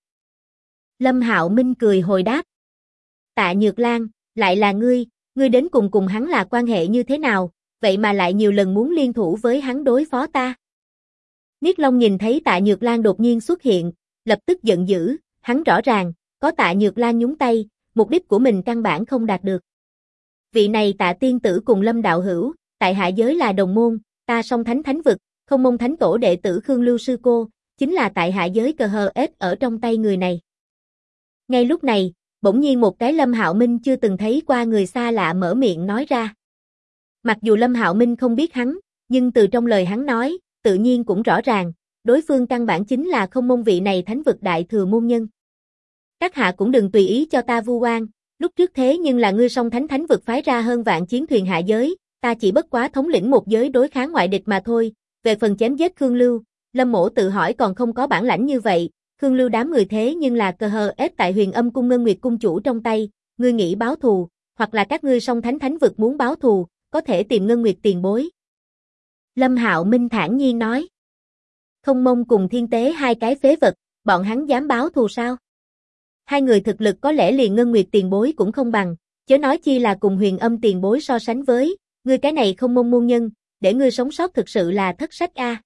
Speaker 1: Lâm Hạo Minh cười hồi đáp. Tạ Nhược Lan, lại là ngươi đến cùng hắn là quan hệ như thế nào, vậy mà lại nhiều lần muốn liên thủ với hắn đối phó ta. Niết Long nhìn thấy Tạ Nhược Lan đột nhiên xuất hiện, lập tức giận dữ, hắn rõ ràng, có Tạ Nhược Lan nhúng tay, mục đích của mình căn bản không đạt được. Vị này Tạ tiên tử cùng Lâm đạo hữu, tại hạ giới là đồng môn, ta Song Thánh Thánh vực, Không Môn Thánh tổ đệ tử Khương Lưu sư cô, chính là tại hạ giới cờ hờ ết ở trong tay người này. Ngay lúc này, bỗng nhiên một cái Lâm Hạo Minh chưa từng thấy qua người xa lạ mở miệng nói ra. Mặc dù Lâm Hạo Minh không biết hắn, nhưng từ trong lời hắn nói, tự nhiên cũng rõ ràng, đối phương căn bản chính là Không Môn vị này thánh vực đại thừa môn nhân. Các hạ cũng đừng tùy ý cho ta vu oan, lúc trước thế nhưng là ngươi Song Thánh Thánh vực phái ra hơn vạn chiến thuyền hạ giới, ta chỉ bất quá thống lĩnh một giới đối kháng ngoại địch mà thôi, về phần chém giết Khương Lưu, Lâm mỗ tự hỏi còn không có bản lãnh như vậy, Khương Lưu đám người thế nhưng là cờ hờ ép tại Huyền Âm cung Ngân Nguyệt cung chủ trong tay, ngươi nghĩ báo thù, hoặc là các ngươi Song Thánh Thánh vực muốn báo thù, có thể tìm Ngân Nguyệt tiền bối. Lâm Hạo Minh thản nhiên nói. Không Mông cùng Thiên Tế hai cái phế vật, bọn hắn dám báo thù sao? Hai người thực lực có lẽ liền Ngân Nguyệt tiền bối cũng không bằng, chớ nói chi là cùng Huyền Âm tiền bối so sánh với, ngươi cái này Không Mông môn nhân, để ngươi sống sót thực sự là thất sách a.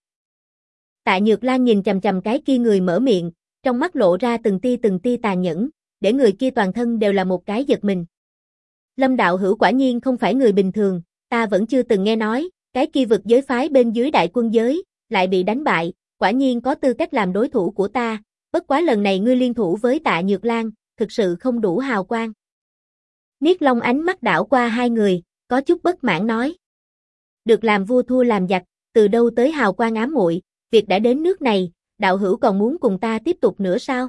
Speaker 1: Tạ Nhược Lan nhìn chằm chằm cái kia người mở miệng, trong mắt lộ ra từng tia tàn nhẫn, để người kia toàn thân đều là một cái giật mình. Lâm đạo hữu quả nhiên không phải người bình thường, ta vẫn chưa từng nghe nói, cái kia vực giới phái bên dưới đại quân giới, lại bị đánh bại, quả nhiên có tư cách làm đối thủ của ta, bất quá lần này ngươi liên thủ với Tạ Nhược Lan, thực sự không đủ hào quang. Niết Long ánh mắt đảo qua hai người, có chút bất mãn nói. Được làm vua thua làm giặc, từ đâu tới hào quang ám muội, việc đã đến nước này, đạo hữu còn muốn cùng ta tiếp tục nữa sao?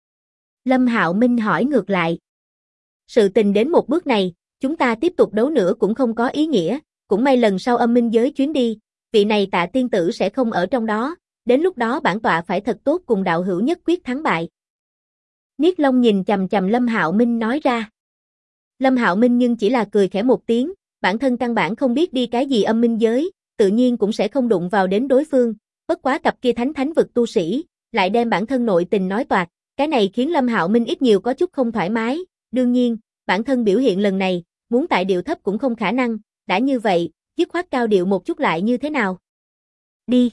Speaker 1: Lâm Hạo Minh hỏi ngược lại. Sự tình đến một bước này, chúng ta tiếp tục đấu nữa cũng không có ý nghĩa, cũng may lần sau âm minh giới chuyến đi, vị này Tạ tiên tử sẽ không ở trong đó, đến lúc đó bản tọa phải thật tốt cùng đạo hữu nhất quyết thắng bại. Niết Long nhìn chằm chằm Lâm Hạo Minh nói ra. Lâm Hạo Minh nhưng chỉ là cười khẽ một tiếng, bản thân căn bản không biết đi cái gì âm minh giới, tự nhiên cũng sẽ không đụng vào đến đối phương, bất quá cặp kia thánh vực tu sĩ, lại đem bản thân nội tình nói toạc, cái này khiến Lâm Hạo Minh ít nhiều có chút không thoải mái, đương nhiên, bản thân biểu hiện lần này, muốn tại điệu thấp cũng không khả năng, đã như vậy, dứt khoát cao điệu một chút lại như thế nào? Đi!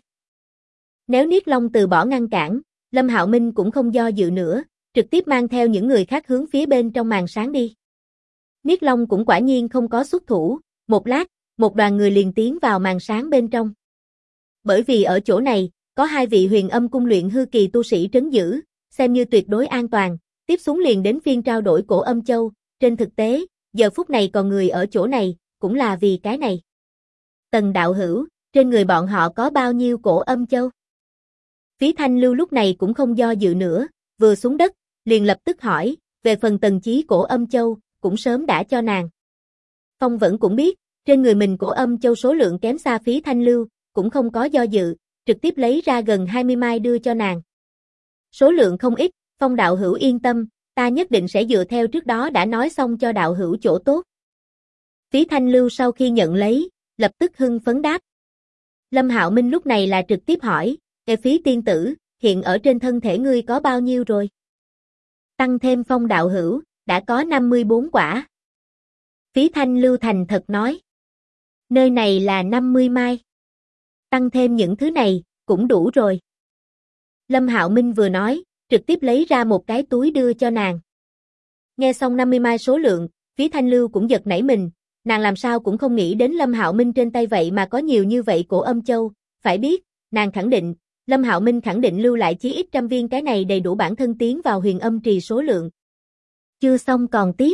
Speaker 1: Nếu Niết Long từ bỏ ngăn cản, Lâm Hạo Minh cũng không do dự nữa, trực tiếp mang theo những người khác hướng phía bên trong màn sáng đi. Niết Long cũng quả nhiên không có xuất thủ, một lát, một đoàn người liền tiến vào màn sáng bên trong. Bởi vì ở chỗ này, có hai vị Huyền Âm cung luyện hư kỳ tu sĩ trấn giữ, xem như tuyệt đối an toàn, tiếp xuống liền đến phiên trao đổi Cổ Âm Châu, trên thực tế, giờ phút này còn người ở chỗ này, cũng là vì cái này. Tần đạo hữu, trên người bọn họ có bao nhiêu Cổ Âm Châu? Phí Thanh Lưu lúc này cũng không do dự nữa, vừa xuống đất, liền lập tức hỏi, về phần Tần Chí Cổ Âm Châu, cũng sớm đã cho nàng. Phong vẫn cũng biết, trên người mình Cổ Âm Châu số lượng kém xa Phí Thanh Lưu, cũng không có do dự, trực tiếp lấy ra gần 20 mai đưa cho nàng. Số lượng không ít, Phong đạo hữu yên tâm, ta nhất định sẽ dựa theo trước đó đã nói xong cho đạo hữu chỗ tốt. Phí Thanh Lưu sau khi nhận lấy, lập tức hưng phấn đáp. Lâm Hạo Minh lúc này là trực tiếp hỏi, Phí tiên tử, hiện ở trên thân thể ngươi có bao nhiêu rồi? Tăng thêm Phong đạo hữu, đã có 54 quả. Phí Thanh Lưu thành thật nói. Nơi này là 50 mai. Tăng thêm những thứ này, cũng đủ rồi. Lâm Hạo Minh vừa nói, trực tiếp lấy ra một cái túi đưa cho nàng. Nghe xong 50 mai số lượng, Phí Thanh Lưu cũng giật nảy mình, nàng làm sao cũng không nghĩ đến Lâm Hạo Minh trên tay vậy mà có nhiều như vậy Cổ Âm Châu, phải biết, nàng khẳng định, Lâm Hạo Minh khẳng định lưu lại chí ít 100 viên cái này đầy đủ bản thân tiến vào Huyền Âm Trì số lượng. Chưa xong còn tiếp.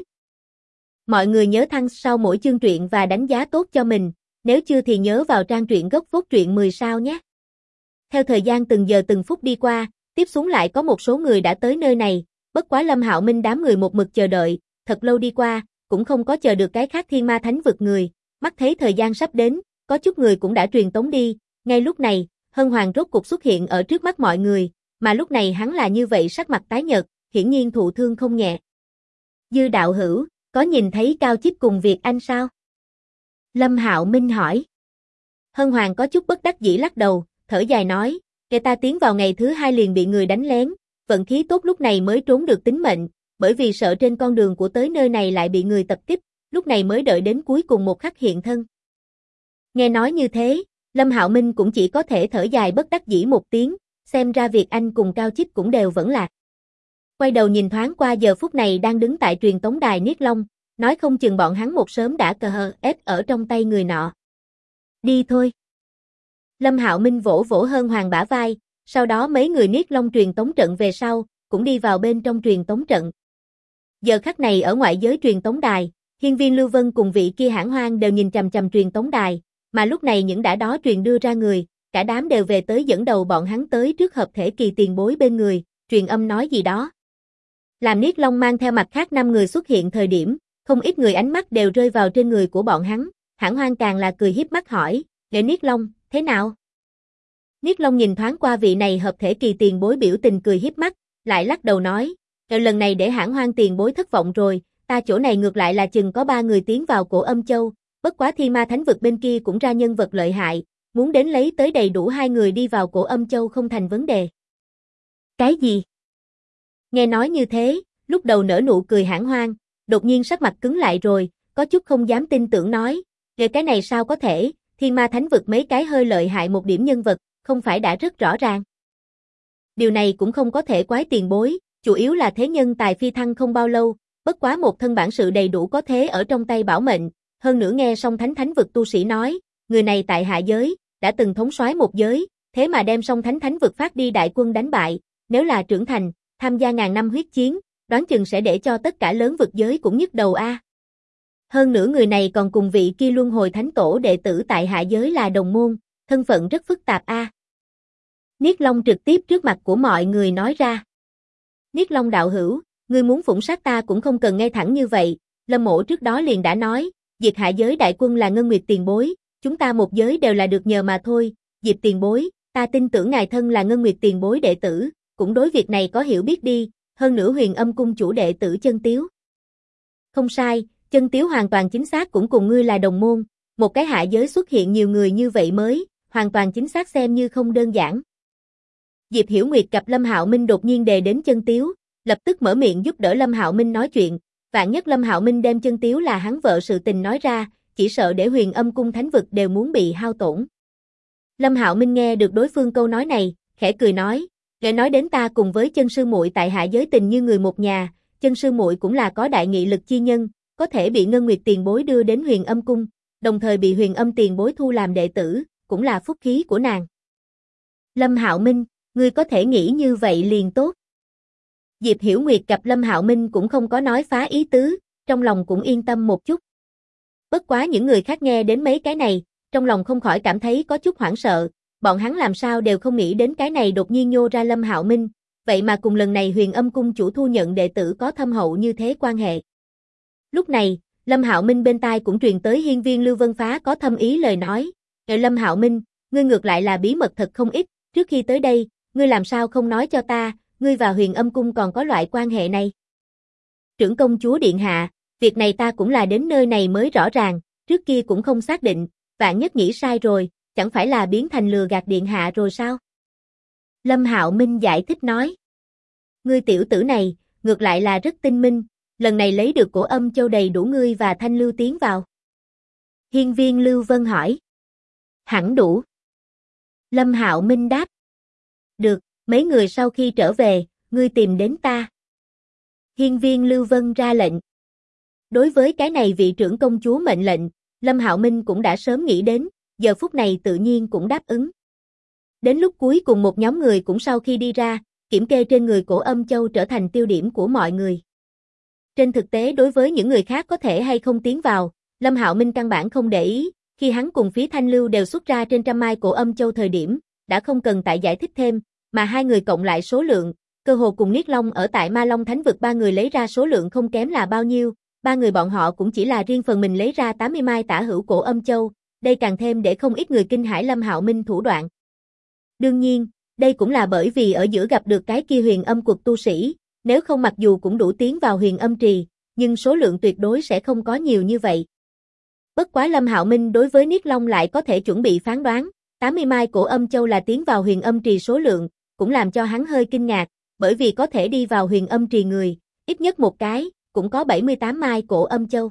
Speaker 1: Mọi người nhớ thăng sau mỗi chương truyện và đánh giá tốt cho mình, nếu chưa thì nhớ vào trang truyện gốc phốt truyện 10 sao nhé. Theo thời gian từng giờ từng phút đi qua, tiếp xuống lại có một số người đã tới nơi này, bất quá Lâm Hạo Minh đám người một mực chờ đợi, thật lâu đi qua, cũng không có chờ được cái khác Thiên Ma Thánh vực người, mắt thấy thời gian sắp đến, có chút người cũng đã truyền tống đi, ngay lúc này, Hân Hoàng rốt cục xuất hiện ở trước mắt mọi người, mà lúc này hắn là như vậy sắc mặt tái nhợt, hiển nhiên thụ thương không nhẹ. Dư đạo hữu, có nhìn thấy Cao Chích cùng Việt Anh sao? Lâm Hạo Minh hỏi. Hân Hoàng có chút bất đắc dĩ lắc đầu, thở dài nói, kẻ ta tiến vào ngày thứ 2 liền bị người đánh lén, vận khí tốt lúc này mới trốn được tính mệnh, bởi vì sợ trên con đường của tới nơi này lại bị người tập kích, lúc này mới đợi đến cuối cùng một khắc hiện thân. Nghe nói như thế, Lâm Hạo Minh cũng chỉ có thể thở dài bất đắc dĩ một tiếng, xem ra Việt Anh cùng Cao Chích cũng đều vẫn lạc. Quay đầu nhìn thoáng qua giờ phút này đang đứng tại truyền tống đài Niết Long, nói không chừng bọn hắn một sớm đã cờ hờ ép ở trong tay người nọ. Đi thôi. Lâm Hạo Minh vỗ vỗ Hân Hoàng bả vai, sau đó mấy người Niết Long truyền tống trận về sau, cũng đi vào bên trong truyền tống trận. Giờ khắc này ở ngoại giới truyền tống đài, Hiên Viên Lưu Vân cùng vị kia Hãn Hoang đều nhìn chằm chằm truyền tống đài, mà lúc này những đã đó truyền đưa ra người, cả đám đều về tới dẫn đầu bọn hắn tới trước hợp thể kỳ tiền bối bên người, truyền âm nói gì đó. Làm Niết Long mang theo mặt khác 5 người xuất hiện thời điểm, không ít người ánh mắt đều rơi vào trên người của bọn hắn, Hãn Hoang càng là cười hiếp mắt hỏi, "Nghệ Niết Long, thế nào?" Niết Long nhìn thoáng qua vị này hợp thể kỳ tiền bối biểu tình cười hiếp mắt, lại lắc đầu nói, lần này để Hãn Hoang tiền bối thất vọng rồi, ta chỗ này ngược lại là chừng có 3 người tiến vào Cổ Âm Châu, bất quá Thiên Ma Thánh vực bên kia cũng ra nhân vật lợi hại, muốn đến lấy tới đầy đủ 2 người đi vào Cổ Âm Châu không thành vấn đề." Cái gì? Nghe nói như thế, lúc đầu nở nụ cười Hãn Hoang, đột nhiên sắc mặt cứng lại rồi, có chút không dám tin tưởng nói, cái này sao có thể, Thiên Ma Thánh vực mấy cái hơi lợi hại một điểm nhân vật, không phải đã rất rõ ràng. Điều này cũng không có thể quái tiền bối, chủ yếu là thế nhân tài phi thăng không bao lâu, bất quá một thân bản sự đầy đủ có thế ở trong tay bảo mệnh, hơn nữa nghe song thánh vực tu sĩ nói, người này tại hạ giới, đã từng thống soái một giới, thế mà đem song thánh vực phát đi đại quân đánh bại, nếu là trưởng thành, tham gia ngàn năm huyết chiến, đoán chừng sẽ để cho tất cả lớn vực giới cũng nhức đầu a. Hơn nữa người này còn cùng vị kia luân hồi thánh tổ đệ tử tại hạ giới là đồng môn, thân phận rất phức tạp a. Niết Long trực tiếp trước mặt của mọi người nói ra. Niết Long đạo hữu, ngươi muốn phụng sát ta cũng không cần ngay thẳng như vậy, Lâm Mộ trước đó liền đã nói, diệt hạ giới đại quân là Ngân Nguyệt tiền bối, chúng ta một giới đều là được nhờ mà thôi, Diệp tiền bối, ta tin tưởng ngài thân là Ngân Nguyệt tiền bối đệ tử, cũng đối việc này có hiểu biết đi, hơn nữa Huyền Âm cung chủ đệ tử Chân Tiếu. Không sai, Chân Tiếu hoàn toàn chính xác cũng cùng ngươi là đồng môn, một cái hạ giới xuất hiện nhiều người như vậy mới, hoàn toàn chính xác xem như không đơn giản. Diệp Hiểu Nguyệt gặp Lâm Hạo Minh đột nhiên đề đến Chân Tiếu, lập tức mở miệng giúp đỡ Lâm Hạo Minh nói chuyện, vạn nhất Lâm Hạo Minh đem Chân Tiếu là hắn vợ sự tình nói ra, chỉ sợ để Huyền Âm cung thánh vực đều muốn bị hao tổn. Lâm Hạo Minh nghe được đối phương câu nói này, khẽ cười nói, nghe nói đến ta cùng với Chân sư muội tại hạ giới tình như người một nhà, Chân sư muội cũng là có đại nghị lực chi nhân, có thể bị Ngân Nguyệt tiền bối đưa đến Huyền Âm cung, đồng thời bị Huyền Âm tiền bối thu làm đệ tử, cũng là phúc khí của nàng. Lâm Hạo Minh, ngươi có thể nghĩ như vậy liền tốt. Diệp Hiểu Nguyệt gặp Lâm Hạo Minh cũng không có nói phá ý tứ, trong lòng cũng yên tâm một chút. Bất quá những người khác nghe đến mấy cái này, trong lòng không khỏi cảm thấy có chút hoảng sợ, bọn hắn làm sao đều không nghĩ đến cái này đột nhiên nhô ra Lâm Hạo Minh, vậy mà cùng lần này Huyền Âm Cung chủ thu nhận đệ tử có thâm hậu như thế quan hệ. Lúc này, Lâm Hạo Minh bên tai cũng truyền tới hiên viên Lưu Vân Phá có thâm ý lời nói, Lâm Hạo Minh, ngươi ngược lại là bí mật thật không ít, trước khi tới đây, ngươi làm sao không nói cho ta, ngươi và Huyền Âm Cung còn có loại quan hệ này. Trưởng công chúa điện hạ, việc này ta cũng là đến nơi này mới rõ ràng, trước kia cũng không xác định, vạn nhất nghĩ sai rồi, chẳng phải là biến thành lừa gạt điện hạ rồi sao? Lâm Hạo Minh giải thích nói. Ngươi tiểu tử này, ngược lại là rất tinh minh, lần này lấy được cổ âm châu đầy đủ ngươi và Thanh Lưu tiến vào. Hiên viên Lưu Vân hỏi. Hẳn đủ. Lâm Hạo Minh đáp. Được, mấy người sau khi trở về, ngươi tìm đến ta. Hiên viên Lưu Vân ra lệnh. Đối với cái này vị trưởng công chúa mệnh lệnh, Lâm Hạo Minh cũng đã sớm nghĩ đến, giờ phút này tự nhiên cũng đáp ứng. Đến lúc cuối cùng một nhóm người cũng sau khi đi ra, kiểm kê trên người cổ âm châu trở thành tiêu điểm của mọi người. Trên thực tế đối với những người khác có thể hay không tiến vào, Lâm Hạo Minh căn bản không để ý, khi hắn cùng Phí Thanh Lưu đều xuất ra trên trăm mai cổ âm châu thời điểm, đã không cần tại giải thích thêm, mà hai người cộng lại số lượng, cơ hồ cùng Niết Long ở tại Ma Long Thánh vực ba người lấy ra số lượng không kém là bao nhiêu, ba người bọn họ cũng chỉ là riêng phần mình lấy ra 80 mai tả hữu cổ âm châu, đây càng thêm để không ít người kinh hãi Lâm Hạo Minh thủ đoạn. Đương nhiên, đây cũng là bởi vì ở giữa gặp được cái kia huyền âm quật tu sĩ, nếu không mặc dù cũng đủ tiến vào huyền âm trì, nhưng số lượng tuyệt đối sẽ không có nhiều như vậy. Bất quá Lâm Hạo Minh đối với Niết Long lại có thể chuẩn bị phán đoán, 80 mai cổ âm châu là tiến vào huyền âm trì số lượng, cũng làm cho hắn hơi kinh ngạc, bởi vì có thể đi vào huyền âm trì người, ít nhất một cái, cũng có 78 mai cổ âm châu.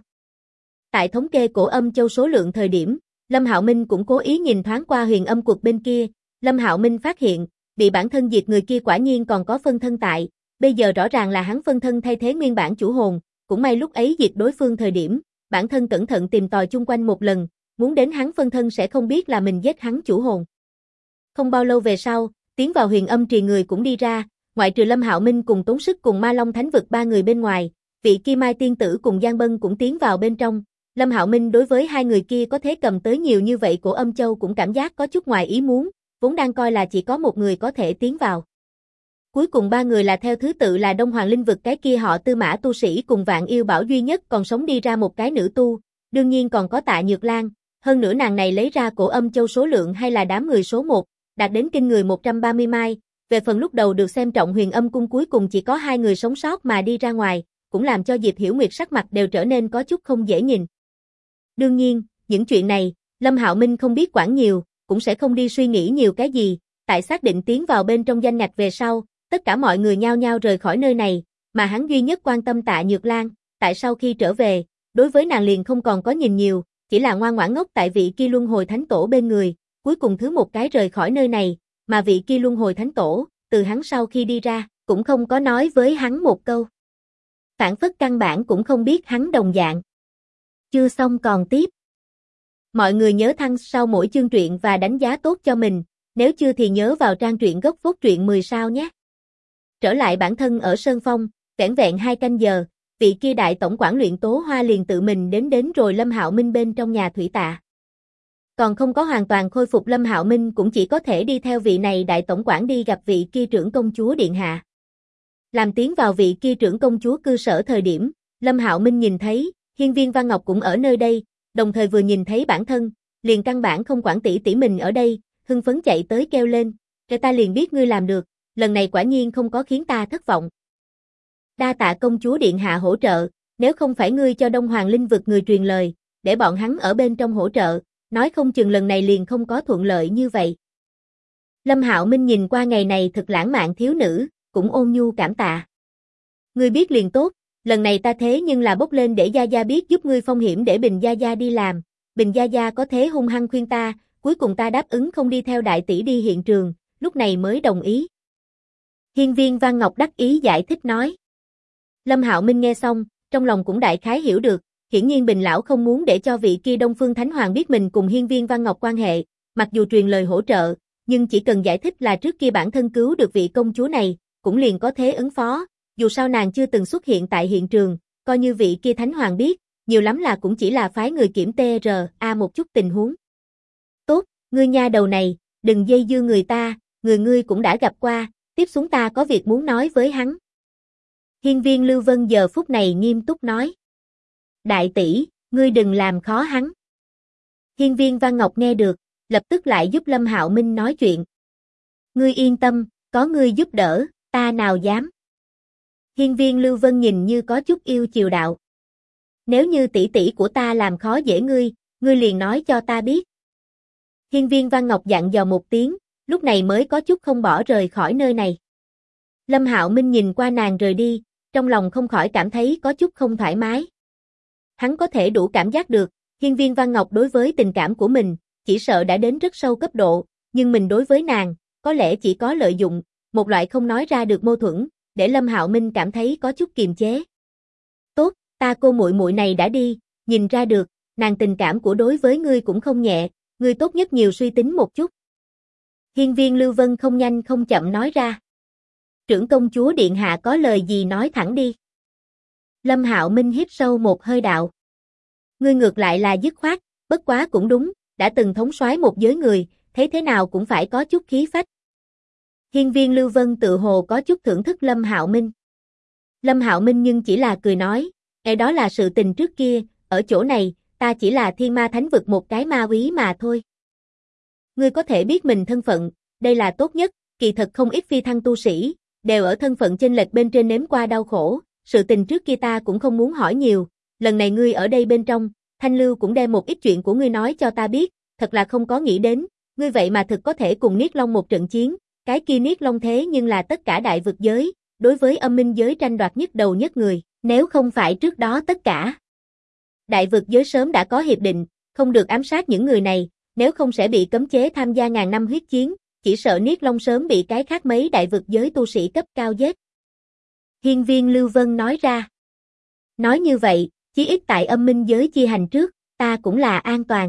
Speaker 1: Tại thống kê cổ âm châu số lượng thời điểm, Lâm Hạo Minh cũng cố ý nhìn thoáng qua huyền âm quật bên kia, Lâm Hạo Minh phát hiện, bị bản thân diệt người kia quả nhiên còn có phân thân tại, bây giờ rõ ràng là hắn phân thân thay thế nguyên bản chủ hồn, cũng may lúc ấy diệt đối phương thời điểm, bản thân cẩn thận tìm tòi chung quanh một lần, muốn đến hắn phân thân sẽ không biết là mình giết hắn chủ hồn. Không bao lâu về sau, tiến vào huyền âm trì người cũng đi ra, ngoại trừ Lâm Hạo Minh cùng Tốn Sức cùng Ma Long Thánh vực ba người bên ngoài, vị Kim Mai tiên tử cùng Giang Bân cũng tiến vào bên trong. Lâm Hạo Minh đối với hai người kia có thể cầm tới nhiều như vậy cổ âm châu cũng cảm giác có chút ngoài ý muốn, vốn đang coi là chỉ có một người có thể tiến vào. Cuối cùng ba người là theo thứ tự là Đông Hoàng Linh vực cái kia họ Tư Mã tu sĩ cùng Vạn Yêu Bảo duy nhất còn sống đi ra một cái nữ tu, đương nhiên còn có Tạ Nhược Lan, hơn nữa nàng này lấy ra cổ âm châu số lượng hay là đám người số 1, đạt đến kinh người 130 mai, về phần lúc đầu được xem trọng huyền âm cung cuối cùng chỉ có 2 người sống sót mà đi ra ngoài, cũng làm cho Diệp Hiểu Nguyệt sắc mặt đều trở nên có chút không dễ nhìn. Đương nhiên, những chuyện này, Lâm Hạo Minh không biết quản nhiều, cũng sẽ không đi suy nghĩ nhiều cái gì, tại xác định tiến vào bên trong danh ngạch về sau, tất cả mọi người nhao nhao rời khỏi nơi này, mà hắn duy nhất quan tâm Tạ Nhược Lan, tại sau khi trở về, đối với nàng liền không còn có nhìn nhiều, chỉ là ngoan ngoãn ngốc tại vị kia luân hồi thánh tổ bên người, cuối cùng thứ một cái rời khỏi nơi này, mà vị kia luân hồi thánh tổ, từ hắn sau khi đi ra, cũng không có nói với hắn một câu. Phản phất căn bản cũng không biết hắn đồng dạng. Chưa xong còn tiếp. Mọi người nhớ thăng sau mỗi chương truyện và đánh giá tốt cho mình, nếu chưa thì nhớ vào trang truyện gốc phốt truyện 10 sao nhé. Trở lại bản thân ở Sơn Phong, vẻn vẹn 2 canh giờ, vị kia đại tổng quản luyện Tố Hoa liền tự mình đến rồi Lâm Hạo Minh bên trong nhà thủy tạ. Còn không có hoàn toàn khôi phục Lâm Hạo Minh cũng chỉ có thể đi theo vị này đại tổng quản đi gặp vị kia trưởng công chúa điện hạ. Làm tiến vào vị kia trưởng công chúa cư sở thời điểm, Lâm Hạo Minh nhìn thấy, Hiên viên Văn Ngọc cũng ở nơi đây, đồng thời vừa nhìn thấy bản thân, liền căn bản không quản tỷ tỷ mình ở đây, hưng phấn chạy tới kêu lên, "Cái ta liền biết ngươi làm được, lần này quả nhiên không có khiến ta thất vọng. Đa tạ công chúa điện hạ hỗ trợ, nếu không phải ngươi cho Đông Hoàng Linh vực người truyền lời, để bọn hắn ở bên trong hỗ trợ, nói không chừng lần này liền không có thuận lợi như vậy." Lâm Hạo Minh nhìn qua ngày này thực lãng mạn thiếu nữ, cũng ôn nhu cảm tạ. "Ngươi biết liền tốt, lần này ta thế nhưng là bốc lên để Gia Gia biết giúp ngươi phong hiểm để Bình Gia Gia đi làm, Bình Gia Gia có thế hung hăng khuyên ta, cuối cùng ta đáp ứng không đi theo đại tỷ đi hiện trường, lúc này mới đồng ý." Hiên viên Văn Ngọc đắc ý giải thích nói. Lâm Hạo Minh nghe xong, trong lòng cũng đại khái hiểu được, hiển nhiên Bình lão không muốn để cho vị kia Đông Phương Thánh Hoàng biết mình cùng Hiên viên Văn Ngọc quan hệ, mặc dù truyền lời hỗ trợ, nhưng chỉ cần giải thích là trước kia bản thân cứu được vị công chúa này, cũng liền có thế ứng phó, dù sao nàng chưa từng xuất hiện tại hiện trường, coi như vị kia thánh hoàng biết, nhiều lắm là cũng chỉ là phái người kiểm TRA một chút tình huống. Tốt, ngươi nha đầu này, đừng dây dưa người ta, người ngươi cũng đã gặp qua, tiếp xuống ta có việc muốn nói với hắn. Hiên viên Lưu Vân giờ phút này nghiêm túc nói. Đại tỷ, ngươi đừng làm khó hắn. Hiên viên Văn Ngọc nghe được, lập tức lại giúp Lâm Hạo Minh nói chuyện. Ngươi yên tâm, có ngươi giúp đỡ, ta nào dám. Hiên viên Lưu Vân nhìn như có chút yêu chiều đạo. Nếu như tỷ tỷ của ta làm khó dễ ngươi, ngươi liền nói cho ta biết. Hiên viên Văn Ngọc dặn dò một tiếng, lúc này mới có chút không bỏ rời khỏi nơi này. Lâm Hạo Minh nhìn qua nàng rời đi, trong lòng không khỏi cảm thấy có chút không thoải mái. Hắn có thể đủ cảm giác được, Hiên viên Văn Ngọc đối với tình cảm của mình, chỉ sợ đã đến rất sâu cấp độ, nhưng mình đối với nàng, có lẽ chỉ có lợi dụng, một loại không nói ra được mâu thuẫn, để Lâm Hạo Minh cảm thấy có chút kiềm chế. Tốt, ta cô muội muội này đã đi, nhìn ra được, nàng tình cảm của đối với ngươi cũng không nhẹ, ngươi tốt nhất nhiều suy tính một chút. Hiên viên Lưu Vân không nhanh không chậm nói ra. Trưởng công chúa điện hạ có lời gì nói thẳng đi. Lâm Hạo Minh hít sâu một hơi đạo. Ngươi ngược lại là dứt khoát, bất quá cũng đúng, đã từng thống soái một giới người, thấy thế nào cũng phải có chút khí phách. Hiên viên Lưu Vân tự hồ có chút thưởng thức Lâm Hạo Minh. Lâm Hạo Minh nhưng chỉ là cười nói, đó là sự tình trước kia, ở chỗ này, ta chỉ là thiên ma thánh vực một cái ma úy mà thôi. Ngươi có thể biết mình thân phận, đây là tốt nhất, kỳ thật không ít phi thăng tu sĩ, đều ở thân phận chênh lệch bên trên nếm qua đau khổ, sự tình trước kia ta cũng không muốn hỏi nhiều, lần này ngươi ở đây bên trong, Thanh Lưu cũng đem một ít chuyện của ngươi nói cho ta biết, thật là không có nghĩ đến, ngươi vậy mà thực có thể cùng Niết Long một trận chiến, cái kia Niết Long thế nhưng là tất cả đại vực giới, đối với âm minh giới tranh đoạt nhất đầu nhất người, nếu không phải trước đó tất cả. Đại vực giới sớm đã có hiệp định, không được ám sát những người này, nếu không sẽ bị cấm chế tham gia ngàn năm huyết chiến, chỉ sợ Niết Long sớm bị cái khác mấy đại vực giới tu sĩ cấp cao giết. Hiên viên Lưu Vân nói ra. Nói như vậy, chí ít tại âm minh giới chia hành trước, ta cũng là an toàn.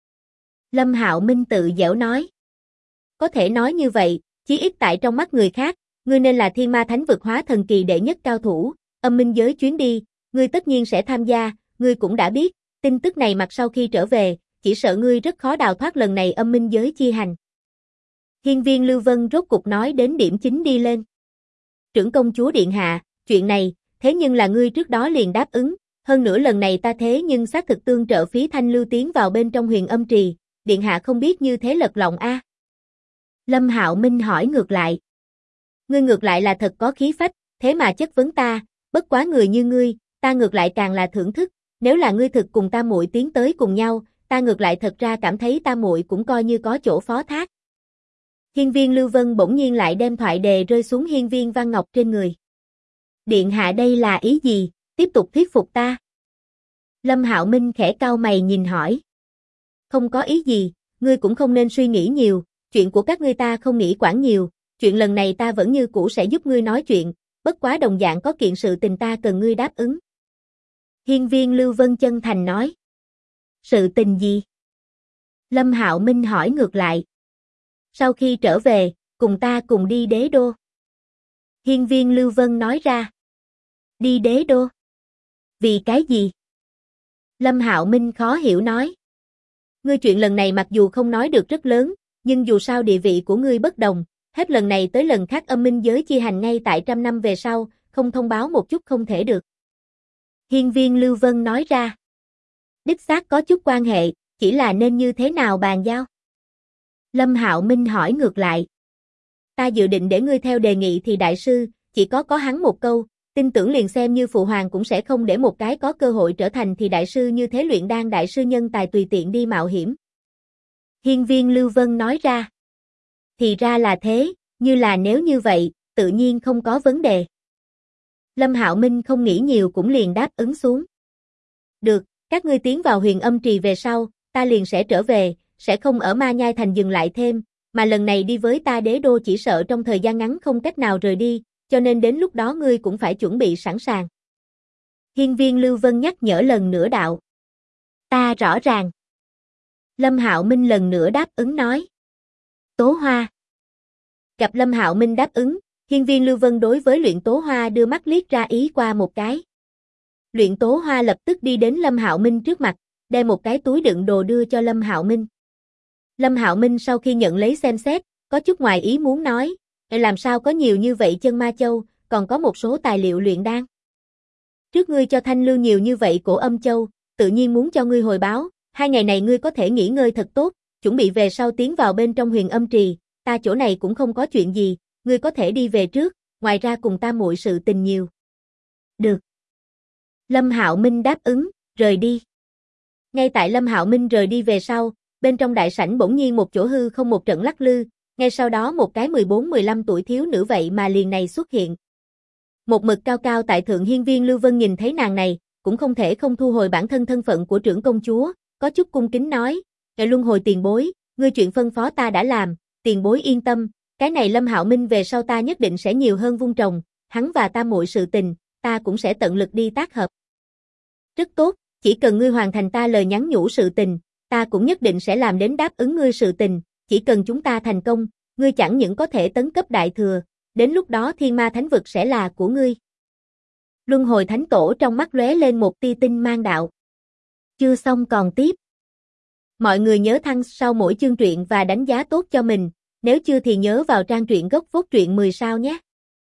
Speaker 1: Lâm Hạo Minh tự giễu nói. Có thể nói như vậy, chí ít tại trong mắt người khác, ngươi nên là thiên ma thánh vực hóa thần kỳ đệ nhất cao thủ, âm minh giới chuyến đi, ngươi tất nhiên sẽ tham gia, ngươi cũng đã biết, tin tức này mặt sau khi trở về, chỉ sợ ngươi rất khó đào thoát lần này âm minh giới chia hành. Hiên viên Lưu Vân rốt cục nói đến điểm chính đi lên. Trưởng công chúa điện hạ, chuyện này, thế nhưng là ngươi trước đó liền đáp ứng, hơn nữa lần này ta thế nhưng xác thực tương trợ phí Thanh Lưu tiến vào bên trong huyền âm trì, điện hạ không biết như thế lật lọng a. Lâm Hạo Minh hỏi ngược lại. Ngươi ngược lại là thật có khí phách, thế mà chất vấn ta, bất quá người như ngươi, ta ngược lại càng là thưởng thức, nếu là ngươi thực cùng ta muội tiến tới cùng nhau, ta ngược lại thật ra cảm thấy ta muội cũng coi như có chỗ phó thác. Hiên viên Lưu Vân bỗng nhiên lại đem thoại đề rơi xuống hiên viên Văn Ngọc trên người. Điện hạ đây là ý gì, tiếp tục thuyết phục ta. Lâm Hạo Minh khẽ cau mày nhìn hỏi. Không có ý gì, ngươi cũng không nên suy nghĩ nhiều, chuyện của các ngươi ta không nghĩ quản nhiều, chuyện lần này ta vẫn như cũ sẽ giúp ngươi nói chuyện, bất quá đồng dạng có kiện sự tình ta cần ngươi đáp ứng. Hiên viên Lưu Vân chân thành nói. Sự tình gì? Lâm Hạo Minh hỏi ngược lại. Sau khi trở về, cùng ta cùng đi đế đô. Hiên viên Lưu Vân nói ra. Đi đế đô? Vì cái gì? Lâm Hạo Minh khó hiểu nói. Ngươi chuyện lần này mặc dù không nói được rất lớn, nhưng dù sao địa vị của ngươi bất đồng, hết lần này tới lần khác âm minh giới chia hành ngay tại 100 năm về sau, không thông báo một chút không thể được. Hiên viên Lưu Vân nói ra. Đích xác có chút quan hệ, chỉ là nên như thế nào bàn giao? Lâm Hạo Minh hỏi ngược lại. Ta dự định để ngươi theo đề nghị thì đại sư, chỉ có hắn một câu, tin tưởng liền xem như phụ hoàng cũng sẽ không để một cái có cơ hội trở thành thì đại sư như thế luyện đan đại sư nhân tài tùy tiện đi mạo hiểm. Hiên viên Lưu Vân nói ra. Thì ra là thế, như là nếu như vậy, tự nhiên không có vấn đề. Lâm Hạo Minh không nghĩ nhiều cũng liền đáp ứng xuống. Được, các ngươi tiến vào huyền âm trì về sau, ta liền sẽ trở về, sẽ không ở Ma Nhai Thành dừng lại thêm, mà lần này đi với ta đế đô chỉ sợ trong thời gian ngắn không cách nào rời đi, cho nên đến lúc đó ngươi cũng phải chuẩn bị sẵn sàng. Hiên viên Lưu Vân nhắc nhở lần nữa đạo. Ta rõ ràng. Lâm Hạo Minh lần nữa đáp ứng nói. Tố Hoa. Gặp Lâm Hạo Minh đáp ứng, Hiên Viên Lưu Vân đối với Luyện Tố Hoa đưa mắt liếc ra ý qua một cái. Luyện Tố Hoa lập tức đi đến Lâm Hạo Minh trước mặt, đem một cái túi đựng đồ đưa cho Lâm Hạo Minh. Lâm Hạo Minh sau khi nhận lấy xem xét, có chút ngoài ý muốn nói, làm sao có nhiều như vậy chân ma châu, còn có một số tài liệu luyện đan. Trước ngươi cho Thanh Lưu nhiều như vậy cổ âm châu, tự nhiên muốn cho ngươi hồi báo, 2 ngày này ngươi có thể nghỉ ngơi thật tốt, chuẩn bị về sau tiến vào bên trong Huyền Âm Trì, ta chỗ này cũng không có chuyện gì, ngươi có thể đi về trước, ngoài ra cùng ta muội sự tình nhiều. Được. Lâm Hạo Minh đáp ứng, rời đi. Ngay tại Lâm Hạo Minh rời đi về sau, bên trong đại sảnh bỗng nhiên một chỗ hư không một trận lắc lư, ngay sau đó một cái 14-15 tuổi thiếu nữ vậy mà liền này xuất hiện. Một mực cao cao tại thượng Hiên Viên Lưu Vân nhìn thấy nàng này, cũng không thể không thu hồi bản thân thân phận của trưởng công chúa, có chút cung kính nói, Luân Hồi tiền bối, ngươi chuyện phân phó ta đã làm, tiền bối yên tâm, cái này Lâm Hạo Minh về sau ta nhất định sẽ nhiều hơn vun trồng, hắn và ta muội sự tình, ta cũng sẽ tận lực đi tác hợp. Rất tốt, chỉ cần ngươi hoàn thành ta lời nhắn nhủ sự tình, ta cũng nhất định sẽ làm đến đáp ứng ngươi sự tình, chỉ cần chúng ta thành công, ngươi chẳng những có thể tấn cấp đại thừa, đến lúc đó Thiên Ma Thánh Vực sẽ là của ngươi. Luân Hồi Thánh Tổ trong mắt lóe lên một tia tinh mang đạo. Chưa xong còn tiếp. Mọi người nhớ thăng sau mỗi chương truyện và đánh giá tốt cho mình, nếu chưa thì nhớ vào trang truyện gốc phốt truyện 10 sao nhé.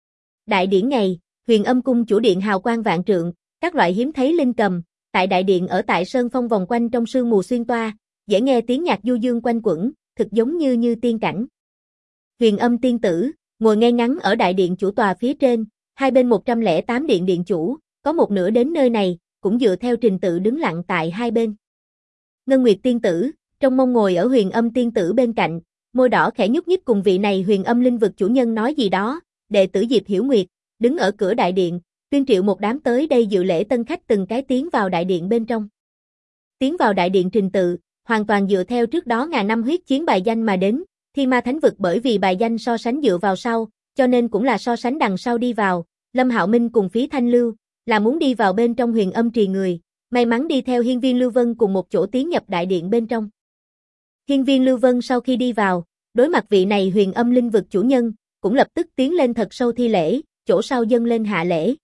Speaker 1: Đại điển ngày, Huyền Âm Cung chủ điện hào quang vạn trượng, các loại hiếm thấy linh cầm, tại đại điện ở tại sơn phong vòng quanh trong sương mù xuyên toa, dễ nghe tiếng nhạc du dương quanh quẩn, thực giống như tiên cảnh. Huyền Âm tiên tử, ngồi ngay ngắn ở đại điện chủ tòa phía trên, hai bên 108 điện điện chủ, có một nửa đến nơi này, cũng dựa theo trình tự đứng lặng tại hai bên. Ngân Nguyệt tiên tử, trong mông ngồi ở Huyền Âm tiên tử bên cạnh, môi đỏ khẽ nhúc nhích cùng vị này Huyền Âm linh vực chủ nhân nói gì đó, đệ tử Diệp Hiểu Nguyệt, đứng ở cửa đại điện, tuyên triệu một đám tới đây dự lễ tân khách từng cái tiến vào đại điện bên trong. Tiến vào đại điện trình tự, hoàn toàn dựa theo trước đó ngàn năm huyết chiến bài danh mà đến, Thiên Ma Thánh Vực bởi vì bài danh so sánh dựa vào sau, cho nên cũng là so sánh đằng sau đi vào, Lâm Hạo Minh cùng Phí Thanh Lưu, là muốn đi vào bên trong Huyền Âm Trì người, may mắn đi theo Hiên Viên Lưu Vân cùng một chỗ tiến nhập đại điện bên trong. Hiên Viên Lưu Vân sau khi đi vào, đối mặt vị này Huyền Âm linh vực chủ nhân, cũng lập tức tiến lên thật sâu thi lễ, chỗ sau dâng lên hạ lễ.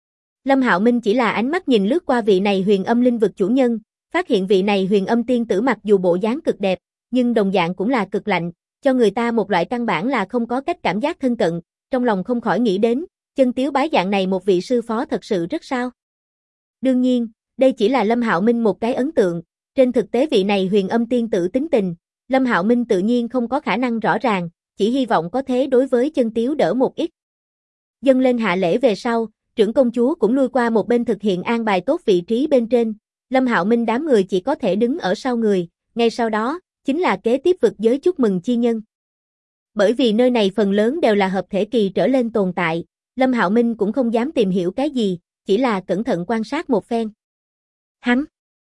Speaker 1: Lâm Hạo Minh chỉ là ánh mắt nhìn lướt qua vị này Huyền Âm linh vực chủ nhân, phát hiện vị này Huyền Âm tiên tử mặc dù bộ dáng cực đẹp, nhưng đồng dạng cũng là cực lạnh, cho người ta một loại căn bản là không có cách cảm giác thân cận, trong lòng không khỏi nghĩ đến, chân tiếu bái dạng này một vị sư phó thật sự rất sao. Đương nhiên, đây chỉ là Lâm Hạo Minh một cái ấn tượng, trên thực tế vị này Huyền Âm tiên tử tính tình, Lâm Hạo Minh tự nhiên không có khả năng rõ ràng, chỉ hy vọng có thế đối với chân tiếu đỡ một ít. Dâng lên hạ lễ về sau, trưởng công chúa cũng lui qua một bên thực hiện an bài tốt vị trí bên trên, Lâm Hạo Minh đám người chỉ có thể đứng ở sau người, ngay sau đó, chính là kế tiếp vực giới chúc mừng chi nhân. Bởi vì nơi này phần lớn đều là hợp thể kỳ trở lên tồn tại, Lâm Hạo Minh cũng không dám tìm hiểu cái gì, chỉ là cẩn thận quan sát một phen. Hắn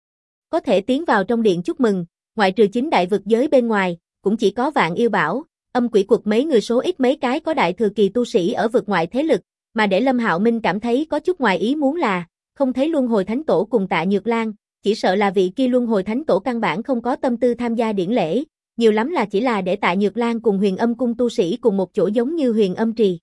Speaker 1: có thể tiến vào trong điện chúc mừng, ngoại trừ chính đại vực giới bên ngoài, cũng chỉ có Vạn Yêu Bảo, Âm Quỷ Quật mấy người số ít mấy cái có đại thừa kỳ tu sĩ ở vực ngoại thế lực, mà để Lâm Hạo Minh cảm thấy có chút ngoài ý muốn là, không thấy Luân Hồi Thánh Tổ cùng Tạ Nhược Lan, chỉ sợ là vị kia Luân Hồi Thánh Tổ căn bản không có tâm tư tham gia điển lễ, nhiều lắm là chỉ là để Tạ Nhược Lan cùng Huyền Âm cung tu sĩ cùng một chỗ giống như Huyền Âm Trì.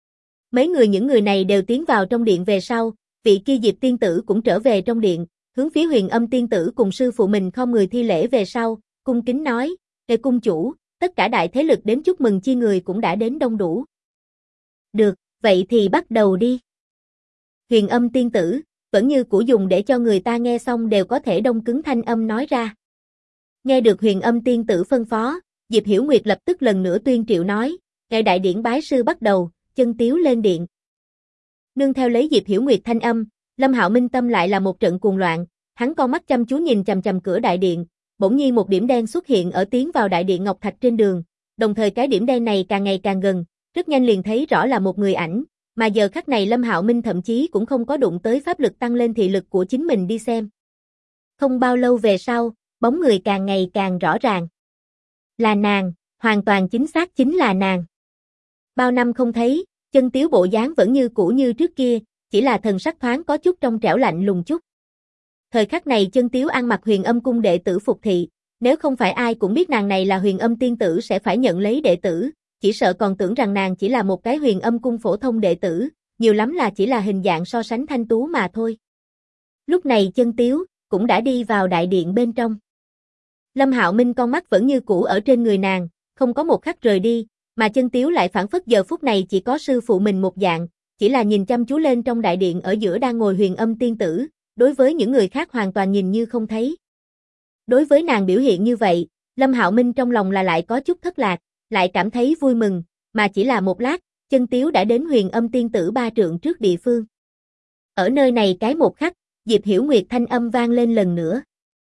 Speaker 1: Những người này đều tiến vào trong điện về sau, vị kia Diệp tiên tử cũng trở về trong điện, hướng phía Huyền Âm tiên tử cùng sư phụ mình không người thi lễ về sau, cung kính nói, "Đệ cung chủ, tất cả đại thế lực đến chúc mừng chi người cũng đã đến đông đủ." "Được, vậy thì bắt đầu đi." Huyền Âm tiên tử, vẫn như cũ dùng để cho người ta nghe xong đều có thể đông cứng thanh âm nói ra. Nghe được Huyền Âm tiên tử phân phó, Diệp Hiểu Nguyệt lập tức lần nữa tuyên triệu nói, "Ngày đại điển bái sư bắt đầu, chân tiếu lên điện." Nương theo lấy Diệp Hiểu Nguyệt thanh âm, Lâm Hạo Minh tâm lại là một trận cuồng loạn, hắn con mắt chăm chú nhìn chằm chằm cửa đại điện, bỗng nhiên một điểm đen xuất hiện ở tiến vào đại điện ngọc thạch trên đường, đồng thời cái điểm đen này càng ngày càng gần, rất nhanh liền thấy rõ là một người ảnh, mà giờ khắc này Lâm Hạo Minh thậm chí cũng không có đụng tới pháp lực tăng lên thị lực của chính mình đi xem. Không bao lâu về sau, bóng người càng ngày càng rõ ràng. Là nàng, hoàn toàn chính xác chính là nàng. Bao năm không thấy, chân tiếu bộ dáng vẫn như cũ như trước kia, chỉ là thần sắc thoáng có chút trong trẻo lạnh lùng chút. Thời khắc này chân tiếu ăn mặc Huyền Âm cung đệ tử phục thị, nếu không phải ai cũng biết nàng này là Huyền Âm tiên tử sẽ phải nhận lấy đệ tử, chỉ sợ còn tưởng rằng nàng chỉ là một cái Huyền Âm cung phổ thông đệ tử, nhiều lắm là chỉ là hình dạng so sánh thanh tú mà thôi. Lúc này Chân Tiếu cũng đã đi vào đại điện bên trong. Lâm Hạo Minh con mắt vẫn như cũ ở trên người nàng, không có một khắc rời đi, mà Chân Tiếu lại phảng phất giờ phút này chỉ có sư phụ mình một dạng, chỉ là nhìn chăm chú lên trong đại điện ở giữa đang ngồi Huyền Âm tiên tử, đối với những người khác hoàn toàn nhìn như không thấy. Đối với nàng biểu hiện như vậy, Lâm Hạo Minh trong lòng là lại có chút thất lạc, lại cảm thấy vui mừng, mà chỉ là một lát, Chân Tiếu đã đến Huyền Âm tiên tử 3 trượng trước địa phương. Ở nơi này cái một khắc, Diệp Hiểu Nguyệt thanh âm vang lên lần nữa.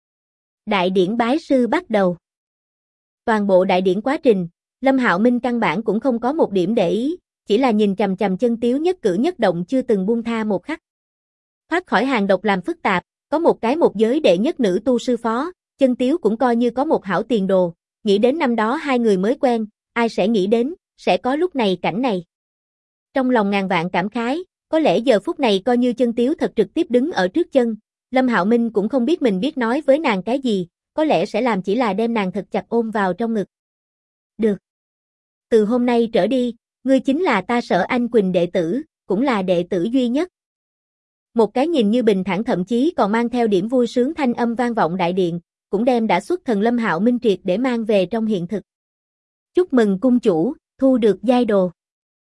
Speaker 1: Đại điển bái sư bắt đầu. Toàn bộ đại điển quá trình, Lâm Hạo Minh căn bản cũng không có một điểm để ý, chỉ là nhìn chằm chằm Chân Tiếu nhất cử nhất động chưa từng buông tha một khắc. Thoát khỏi hàng độc làm phức tạp, có một cái một giới đệ nhất nữ tu sư phó, Chân Tiếu cũng coi như có một hảo tiền đồ, nghĩ đến năm đó hai người mới quen, ai sẽ nghĩ đến, sẽ có lúc này cảnh này. Trong lòng ngàn vạn cảm khái, có lẽ giờ phút này coi như Chân Tiếu thật trực tiếp đứng ở trước chân, Lâm Hạo Minh cũng không biết mình biết nói với nàng cái gì, có lẽ sẽ làm chỉ là đem nàng thật chặt ôm vào trong ngực. Được. Từ hôm nay trở đi, ngươi chính là ta Sở Anh Quỳnh đệ tử, cũng là đệ tử duy nhất. Một cái nhìn như bình thản thậm chí còn mang theo điểm vui sướng thanh âm vang vọng đại điện, cũng đem đã xuất thần Lâm Hạo Minh triệt để mang về trong hiện thực. Chúc mừng cung chủ, thu được giai đồ.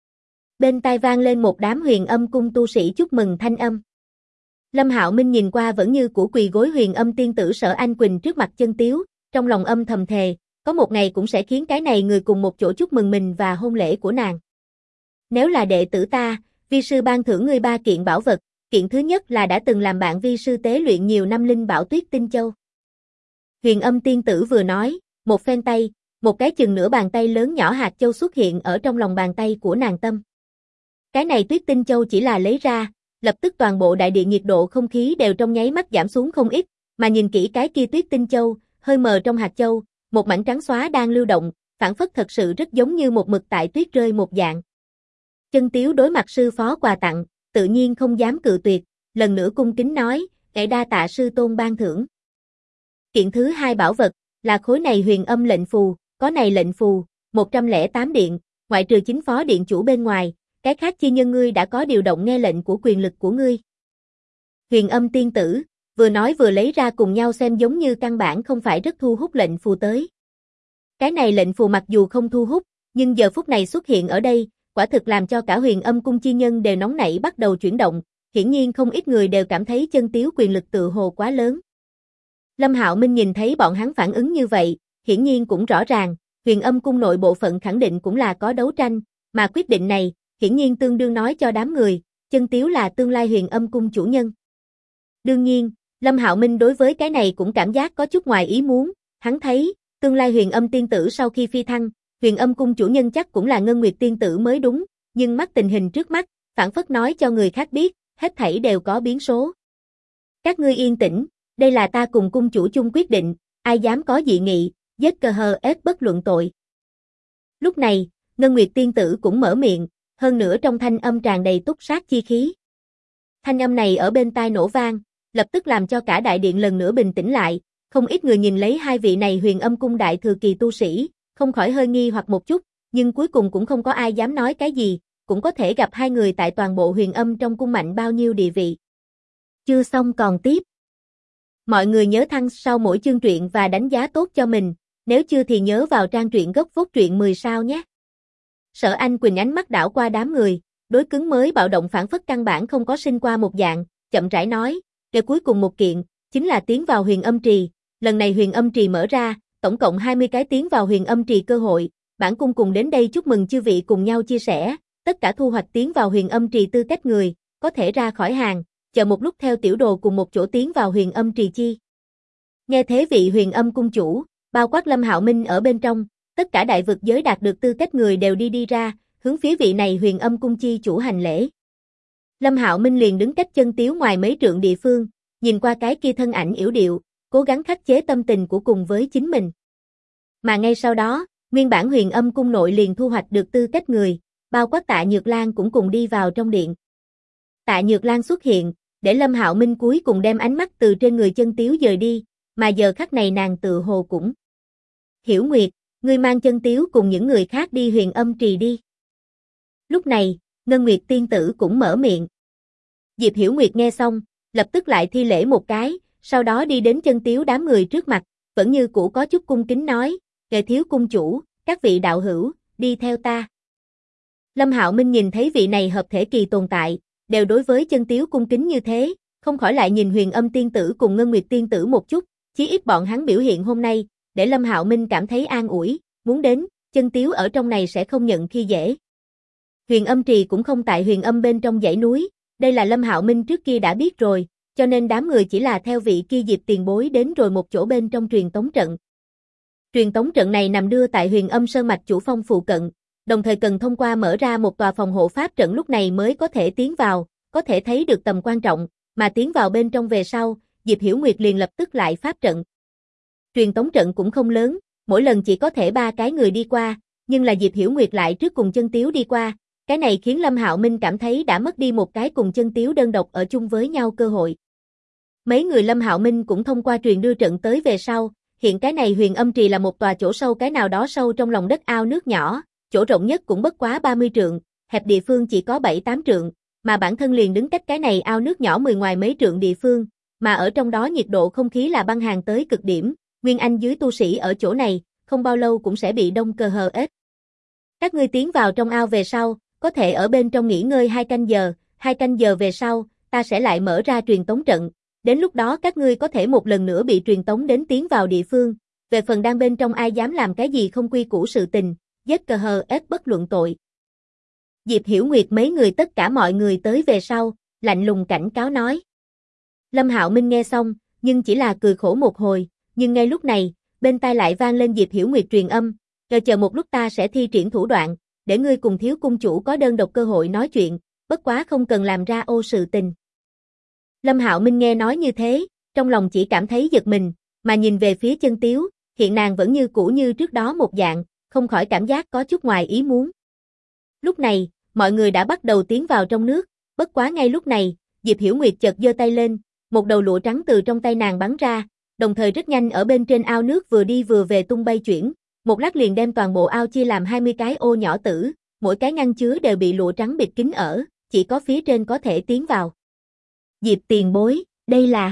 Speaker 1: Bên tai vang lên một đám Huyền Âm cung tu sĩ chúc mừng thanh âm. Lâm Hạo Minh nhìn qua vẫn như cũ quỳ gối Huyền Âm tiên tử Sở Anh Quỳnh trước mặt Chân Tiếu, trong lòng âm thầm thề, có một ngày cũng sẽ khiến cái này người cùng một chỗ chúc mừng mình và hôn lễ của nàng. Nếu là đệ tử ta, vi sư ban thưởng ngươi 3 kiện bảo vật, kiện thứ nhất là đã từng làm bạn vi sư tế luyện nhiều năm linh bảo Tuyết Tinh Châu. Huyền Âm tiên tử vừa nói, một phen tay, một cái chừng nửa bàn tay lớn nhỏ hạt châu xuất hiện ở trong lòng bàn tay của nàng tâm. Cái này Tuyết Tinh Châu chỉ là lấy ra, lập tức toàn bộ đại điện nhiệt độ không khí đều trong nháy mắt giảm xuống không ít, mà nhìn kỹ cái kia Tuyết Tinh Châu, hơi mờ trong hạt châu, một mảnh trắng xóa đang lưu động, phản phất thật sự rất giống như một mực tại tuyết rơi một dạng. Chân Tiếu đối mặt sư phó quà tặng, tự nhiên không dám cự tuyệt, lần nữa cung kính nói, "Ngài đa tạ sư tôn ban thưởng." Kiện thứ hai bảo vật là khối này Huyền Âm lệnh phù, có này lệnh phù, 108 điện, ngoại trừ chính phó điện chủ bên ngoài, cái khác chi nhân ngươi đã có điều động nghe lệnh của quyền lực của ngươi. Huyền Âm tiên tử, vừa nói vừa lấy ra cùng nhau xem giống như căn bản không phải rất thu hút lệnh phù tới. Cái này lệnh phù mặc dù không thu hút, nhưng giờ phút này xuất hiện ở đây, quả thực làm cho cả Huyền Âm cung chi nhân đều nóng nảy bắt đầu chuyển động, hiển nhiên không ít người đều cảm thấy Chân Tiếu quyền lực tự hồ quá lớn. Lâm Hạo Minh nhìn thấy bọn hắn phản ứng như vậy, hiển nhiên cũng rõ ràng, Huyền Âm cung nội bộ phận khẳng định cũng là có đấu tranh, mà quyết định này, hiển nhiên tương đương nói cho đám người, Chân Tiếu là tương lai Huyền Âm cung chủ nhân. Đương nhiên, Lâm Hạo Minh đối với cái này cũng cảm giác có chút ngoài ý muốn, hắn thấy, tương lai Huyền Âm tiên tử sau khi phi thăng, Huyền Âm cung chủ nhân chắc cũng là Ngân Nguyệt tiên tử mới đúng, nhưng mắt tình hình trước mắt, phản phất nói cho người khác biết, hết thảy đều có biến số. Các ngươi yên tĩnh, đây là ta cùng cung chủ chung quyết định, ai dám có dị nghị, giết cờ hờ ép bất luận tội. Lúc này, Ngân Nguyệt tiên tử cũng mở miệng, hơn nữa trong thanh âm tràn đầy túc sát chi khí. Thanh âm này ở bên tai nổ vang, lập tức làm cho cả đại điện lần nữa bình tĩnh lại, không ít người nhìn lấy hai vị này Huyền Âm cung đại thừa kỳ tu sĩ, không khỏi hơi nghi hoặc một chút, nhưng cuối cùng cũng không có ai dám nói cái gì, cũng có thể gặp hai người tại toàn bộ Huyền Âm trong cung mạnh bao nhiêu địa vị. Chưa xong còn tiếp. Mọi người nhớ thăng sau mỗi chương truyện và đánh giá tốt cho mình, nếu chưa thì nhớ vào trang truyện gốc phốt truyện 10 sao nhé. Sở Anh Quỳnh ánh mắt đảo qua đám người, đối cứng mới bạo động phản phất căn bản không có sinh qua một dạng, chậm rãi nói, để cuối cùng một kiện, chính là tiến vào Huyền Âm trì, lần này Huyền Âm trì mở ra, tổng cộng 20 cái tiến vào Huyền Âm trì cơ hội, bản cung cùng đến đây chúc mừng chư vị cùng nhau chia sẻ, tất cả thu hoạch tiến vào Huyền Âm trì tư cách người, có thể ra khỏi hàng, chờ một lúc theo tiểu đồ cùng một chỗ tiến vào Huyền Âm trì chi. Nghe thế vị Huyền Âm cung chủ, bao quát Lâm Hạo Minh ở bên trong, tất cả đại vực giới đạt được tư cách người đều đi ra, hướng phía vị này Huyền Âm cung chi chủ hành lễ. Lâm Hạo Minh liền đứng cách Chân Tiếu ngoài mấy trượng địa phương, nhìn qua cái kia thân ảnh yểu điệu, cố gắng khắc chế tâm tình của cùng với chính mình. Mà ngay sau đó, nguyên bản Huyền Âm cung nội liền thu hoạch được tư cách người, bao quát Tạ Nhược Lan cũng cùng đi vào trong điện. Tạ Nhược Lan xuất hiện, để Lâm Hạo Minh cuối cùng đem ánh mắt từ trên người Chân Tiếu dời đi, mà giờ khắc này nàng tự hồ cũng hiểu Nguyệt, ngươi mang Chân Tiếu cùng những người khác đi Huyền Âm Trì đi. Lúc này, Ngân Nguyệt tiên tử cũng mở miệng. Diệp Hiểu Nguyệt nghe xong, lập tức lại thi lễ một cái, sau đó đi đến Chân Tiếu đám người trước mặt, vẫn như cũ có chút cung kính nói, "Kệ thiếu cung chủ, các vị đạo hữu, đi theo ta." Lâm Hạo Minh nhìn thấy vị này hợp thể kỳ tồn tại, đều đối với Chân Tiếu cung kính như thế, không khỏi lại nhìn Huyền Âm tiên tử cùng Ngân Nguyệt tiên tử một chút, chí ít bọn hắn biểu hiện hôm nay, để Lâm Hạo Minh cảm thấy an ủi, muốn đến, Chân Tiếu ở trong này sẽ không nhận khi dễ. Huyền Âm Trì cũng không tại Huyền Âm bên trong dãy núi, đây là Lâm Hạo Minh trước kia đã biết rồi, cho nên đám người chỉ là theo vị kia Diệp tiền bối đến rồi một chỗ bên trong truyền tống trận. Truyền tống trận này nằm đưa tại Huyền Âm Sơn mạch chủ phong phụ cận, đồng thời cần thông qua mở ra một tòa phòng hộ pháp trận lúc này mới có thể tiến vào, có thể thấy được tầm quan trọng, mà tiến vào bên trong về sau, Diệp Hiểu Nguyệt liền lập tức lại pháp trận. Truyền tống trận cũng không lớn, mỗi lần chỉ có thể 3 cái người đi qua, nhưng là Diệp Hiểu Nguyệt lại trước cùng Chân Tiếu đi qua, cái này khiến Lâm Hạo Minh cảm thấy đã mất đi một cái cùng Chân Tiếu đơn độc ở chung với nhau cơ hội. Mấy người Lâm Hạo Minh cũng thông qua truyền đưa trận tới về sau, hiện cái này Huyền Âm Trì là một tòa chỗ sâu cái nào đó sâu trong lòng đất ao nước nhỏ, chỗ rộng nhất cũng bất quá 30 trượng, hẹp địa phương chỉ có 7-8 trượng, mà bản thân liền đứng cách cái này ao nước nhỏ 10 ngoài mấy trượng địa phương, mà ở trong đó nhiệt độ không khí là băng hàn tới cực điểm, nguyên anh dưới tu sĩ ở chỗ này, không bao lâu cũng sẽ bị đông cờ hờ ết. Các ngươi tiến vào trong ao về sau, có thể ở bên trong nghỉ ngơi 2 canh giờ về sau, ta sẽ lại mở ra truyền tống trận, đến lúc đó các ngươi có thể một lần nữa bị truyền tống đến tiến vào địa phương, về phần đang bên trong ai dám làm cái gì không quy củ sự tình, giết cờ hờ ết bất luận tội. Diệp Hiểu Nguyệt mấy người tất cả mọi người tới về sau, lạnh lùng cảnh cáo nói. Lâm Hạo Minh nghe xong, nhưng chỉ là cười khổ một hồi, nhưng ngay lúc này, bên tai lại vang lên Diệp Hiểu Nguyệt truyền âm, chờ một lúc ta sẽ thi triển thủ đoạn, để ngươi cùng thiếu cung chủ có đơn độc cơ hội nói chuyện, bất quá không cần làm ra ô sự tình. Lâm Hạo Minh nghe nói như thế, trong lòng chỉ cảm thấy giật mình, mà nhìn về phía Chân Tiếu, hiện nàng vẫn như cũ như trước đó một dạng, không khỏi cảm giác có chút ngoài ý muốn. Lúc này, mọi người đã bắt đầu tiến vào trong nước, bất quá ngay lúc này, Diệp Hiểu Nguyệt chợt giơ tay lên, một đầu lụa trắng từ trong tay nàng bắn ra, đồng thời rất nhanh ở bên trên ao nước vừa đi vừa về tung bay chuyển, một lát liền đem toàn bộ ao chia làm 20 cái ô nhỏ tử, mỗi cái ngăn chứa đều bị lụa trắng bịt kín ở, chỉ có phía trên có thể tiến vào. Diệp tiền bối, đây là...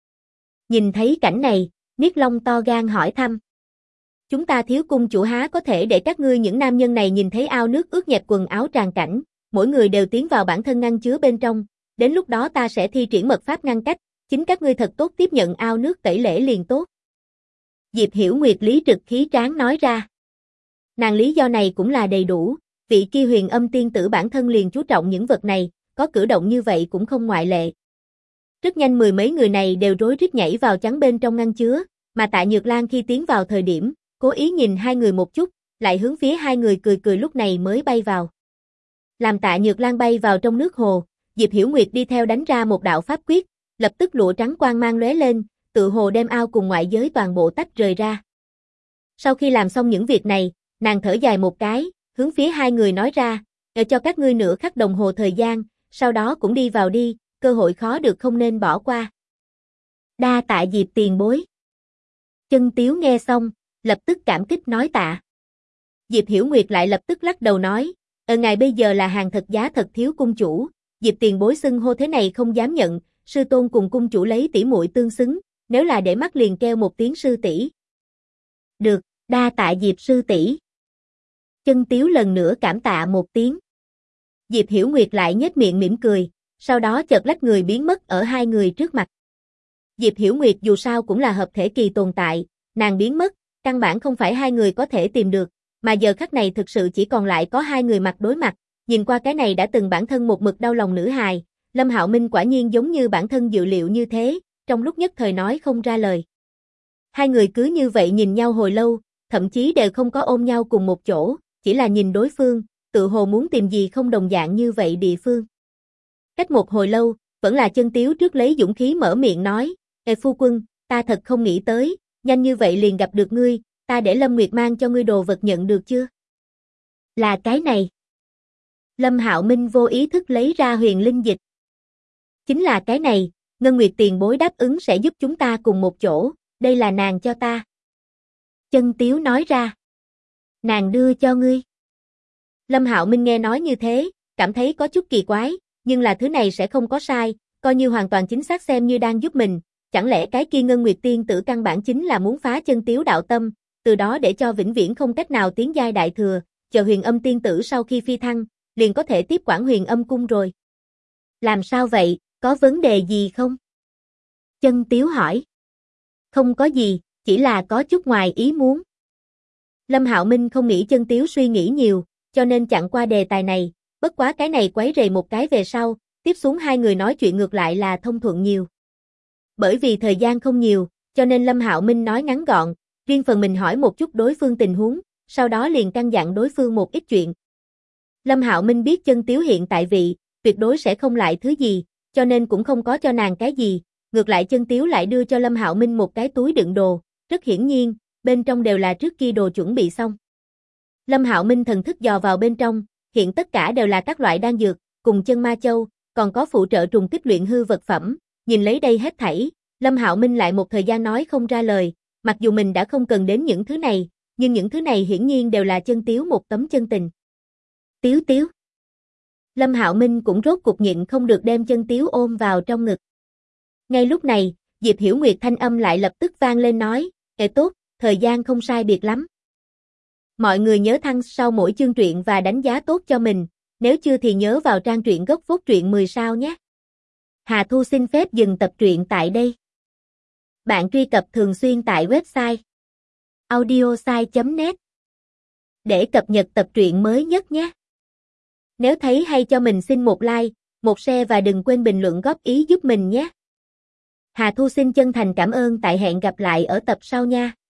Speaker 1: Nhìn thấy cảnh này, Niết Long to gan hỏi thăm. Chúng ta thiếu cung chủ há có thể để các ngươi những nam nhân này nhìn thấy ao nước ướt nhẹp quần áo tràn cảnh, mỗi người đều tiến vào bản thân ngăn chứa bên trong, đến lúc đó ta sẽ thi triển mật pháp ngăn cách, chính các ngươi thật tốt tiếp nhận ao nước tẩy lễ liền tốt. Diệp Hiểu Nguyệt lý trực khí tráng nói ra. Nàng lý do này cũng là đầy đủ, vị kia Huyền Âm tiên tử bản thân liền chú trọng những vật này, có cử động như vậy cũng không ngoại lệ. Rất nhanh 10 mấy người này đều rối rít nhảy vào chắn bên trong ngăn chứa, mà Tạ Nhược Lan khi tiến vào thời điểm, cố ý nhìn hai người một chút, lại hướng phía hai người cười cười lúc này mới bay vào. Làm Tạ Nhược Lan bay vào trong nước hồ, Diệp Hiểu Nguyệt đi theo đánh ra một đạo pháp quyết, lập tức lụa trắng quang mang lóe lên, tự hồ đem ao cùng ngoại giới toàn bộ tách rời ra. Sau khi làm xong những việc này, nàng thở dài một cái, hướng phía hai người nói ra, cho các ngươi nửa khắc đồng hồ thời gian, sau đó cũng đi vào đi, cơ hội khó được không nên bỏ qua. Đa tạ Diệp tiền bối. Chân Tiếu nghe xong, lập tức cảm kích nói tạ. Diệp Hiểu Nguyệt lại lập tức lắc đầu nói, ngài bây giờ là hàng thật giá thật thiếu cung chủ, Diệp tiền bối xưng hô thế này không dám nhận, sư tôn cùng cung chủ lấy tỷ muội tương xứng, nếu là để mắt liền kêu một tiếng sư tỷ. Được, đa tạ Diệp sư tỷ. Chân Tiếu lần nữa cảm tạ một tiếng. Diệp Hiểu Nguyệt lại nhếch miệng mỉm cười, sau đó chợt lách người biến mất ở hai người trước mặt. Diệp Hiểu Nguyệt dù sao cũng là hợp thể kỳ tồn tại, nàng biến mất, căn bản không phải hai người có thể tìm được, mà giờ khắc này thực sự chỉ còn lại có hai người mặt đối mặt, nhìn qua cái này đã từng bản thân một mực đau lòng nữ hài, Lâm Hạo Minh quả nhiên giống như bản thân dự liệu như thế, trong lúc nhất thời nói không ra lời. Hai người cứ như vậy nhìn nhau hồi lâu, thậm chí đều không có ôm nhau cùng một chỗ, chỉ là nhìn đối phương, tự hồ muốn tìm gì không đồng dạng như vậy địa phương. Cách một hồi lâu, vẫn là Chân Tiếu trước lấy dũng khí mở miệng nói, phu quân, ta thật không nghĩ tới, nhanh như vậy liền gặp được ngươi, ta để Lâm Nguyệt mang cho ngươi đồ vật nhận được chưa? Là cái này. Lâm Hạo Minh vô ý thức lấy ra huyền linh dịch. Chính là cái này, Ngân Nguyệt tiền bối đáp ứng sẽ giúp chúng ta cùng một chỗ, đây là nàng cho ta. Chân Tiếu nói ra. Nàng đưa cho ngươi. Lâm Hạo Minh nghe nói như thế, cảm thấy có chút kỳ quái, nhưng là thứ này sẽ không có sai, coi như hoàn toàn chính xác xem như đang giúp mình, chẳng lẽ cái kia Ngân Nguyệt Tiên tử căn bản chính là muốn phá chân Tiếu đạo tâm, từ đó để cho vĩnh viễn không cách nào tiến giai đại thừa, chờ Huyền Âm Tiên tử sau khi phi thăng, liền có thể tiếp quản Huyền Âm cung rồi. Làm sao vậy, có vấn đề gì không? Chân Tiếu hỏi. Không có gì, chỉ là có chút ngoài ý muốn. Lâm Hạo Minh không nghĩ Chân Tiếu suy nghĩ nhiều, cho nên chặn qua đề tài này, bất quá cái này quấy rầy một cái về sau, tiếp xuống hai người nói chuyện ngược lại là thông thuận nhiều. Bởi vì thời gian không nhiều, cho nên Lâm Hạo Minh nói ngắn gọn, riêng phần mình hỏi một chút đối phương tình huống, sau đó liền căn dặn đối phương một ít chuyện. Lâm Hạo Minh biết Chân Tiếu hiện tại vị, tuyệt đối sẽ không lại thứ gì, cho nên cũng không có cho nàng cái gì, ngược lại Chân Tiếu lại đưa cho Lâm Hạo Minh một cái túi đựng đồ, rất hiển nhiên, bên trong đều là trước kia đồ chuẩn bị xong. Lâm Hạo Minh thần thức dò vào bên trong, hiện tất cả đều là các loại đan dược, cùng chân ma châu, còn có phụ trợ trùng kích luyện hư vật phẩm, nhìn lấy đây hết thảy, Lâm Hạo Minh lại một thời gian nói không ra lời, mặc dù mình đã không cần đến những thứ này, nhưng những thứ này hiển nhiên đều là Chân Tiếu một tấm chân tình. Tiếu Tiếu. Lâm Hạo Minh cũng rốt cục nhịn không được đem Chân Tiếu ôm vào trong ngực. Ngay lúc này, Diệp Hiểu Nguyệt thanh âm lại lập tức vang lên nói, tốt, thời gian không sai biệt lắm. Mọi người nhớ thăng sau mỗi chương truyện và đánh giá tốt cho mình, nếu chưa thì nhớ vào trang truyện gốc phốt truyện 10 sao nhé. Hà Thu xin phép dừng tập truyện tại đây. Bạn truy cập thường xuyên tại website audiosai.net để cập nhật tập truyện mới nhất nhé. Nếu thấy hay cho mình xin một like, một share và đừng quên bình luận góp ý giúp mình nhé. Hà Thu xin chân thành cảm ơn, tại hẹn gặp lại ở tập sau nha.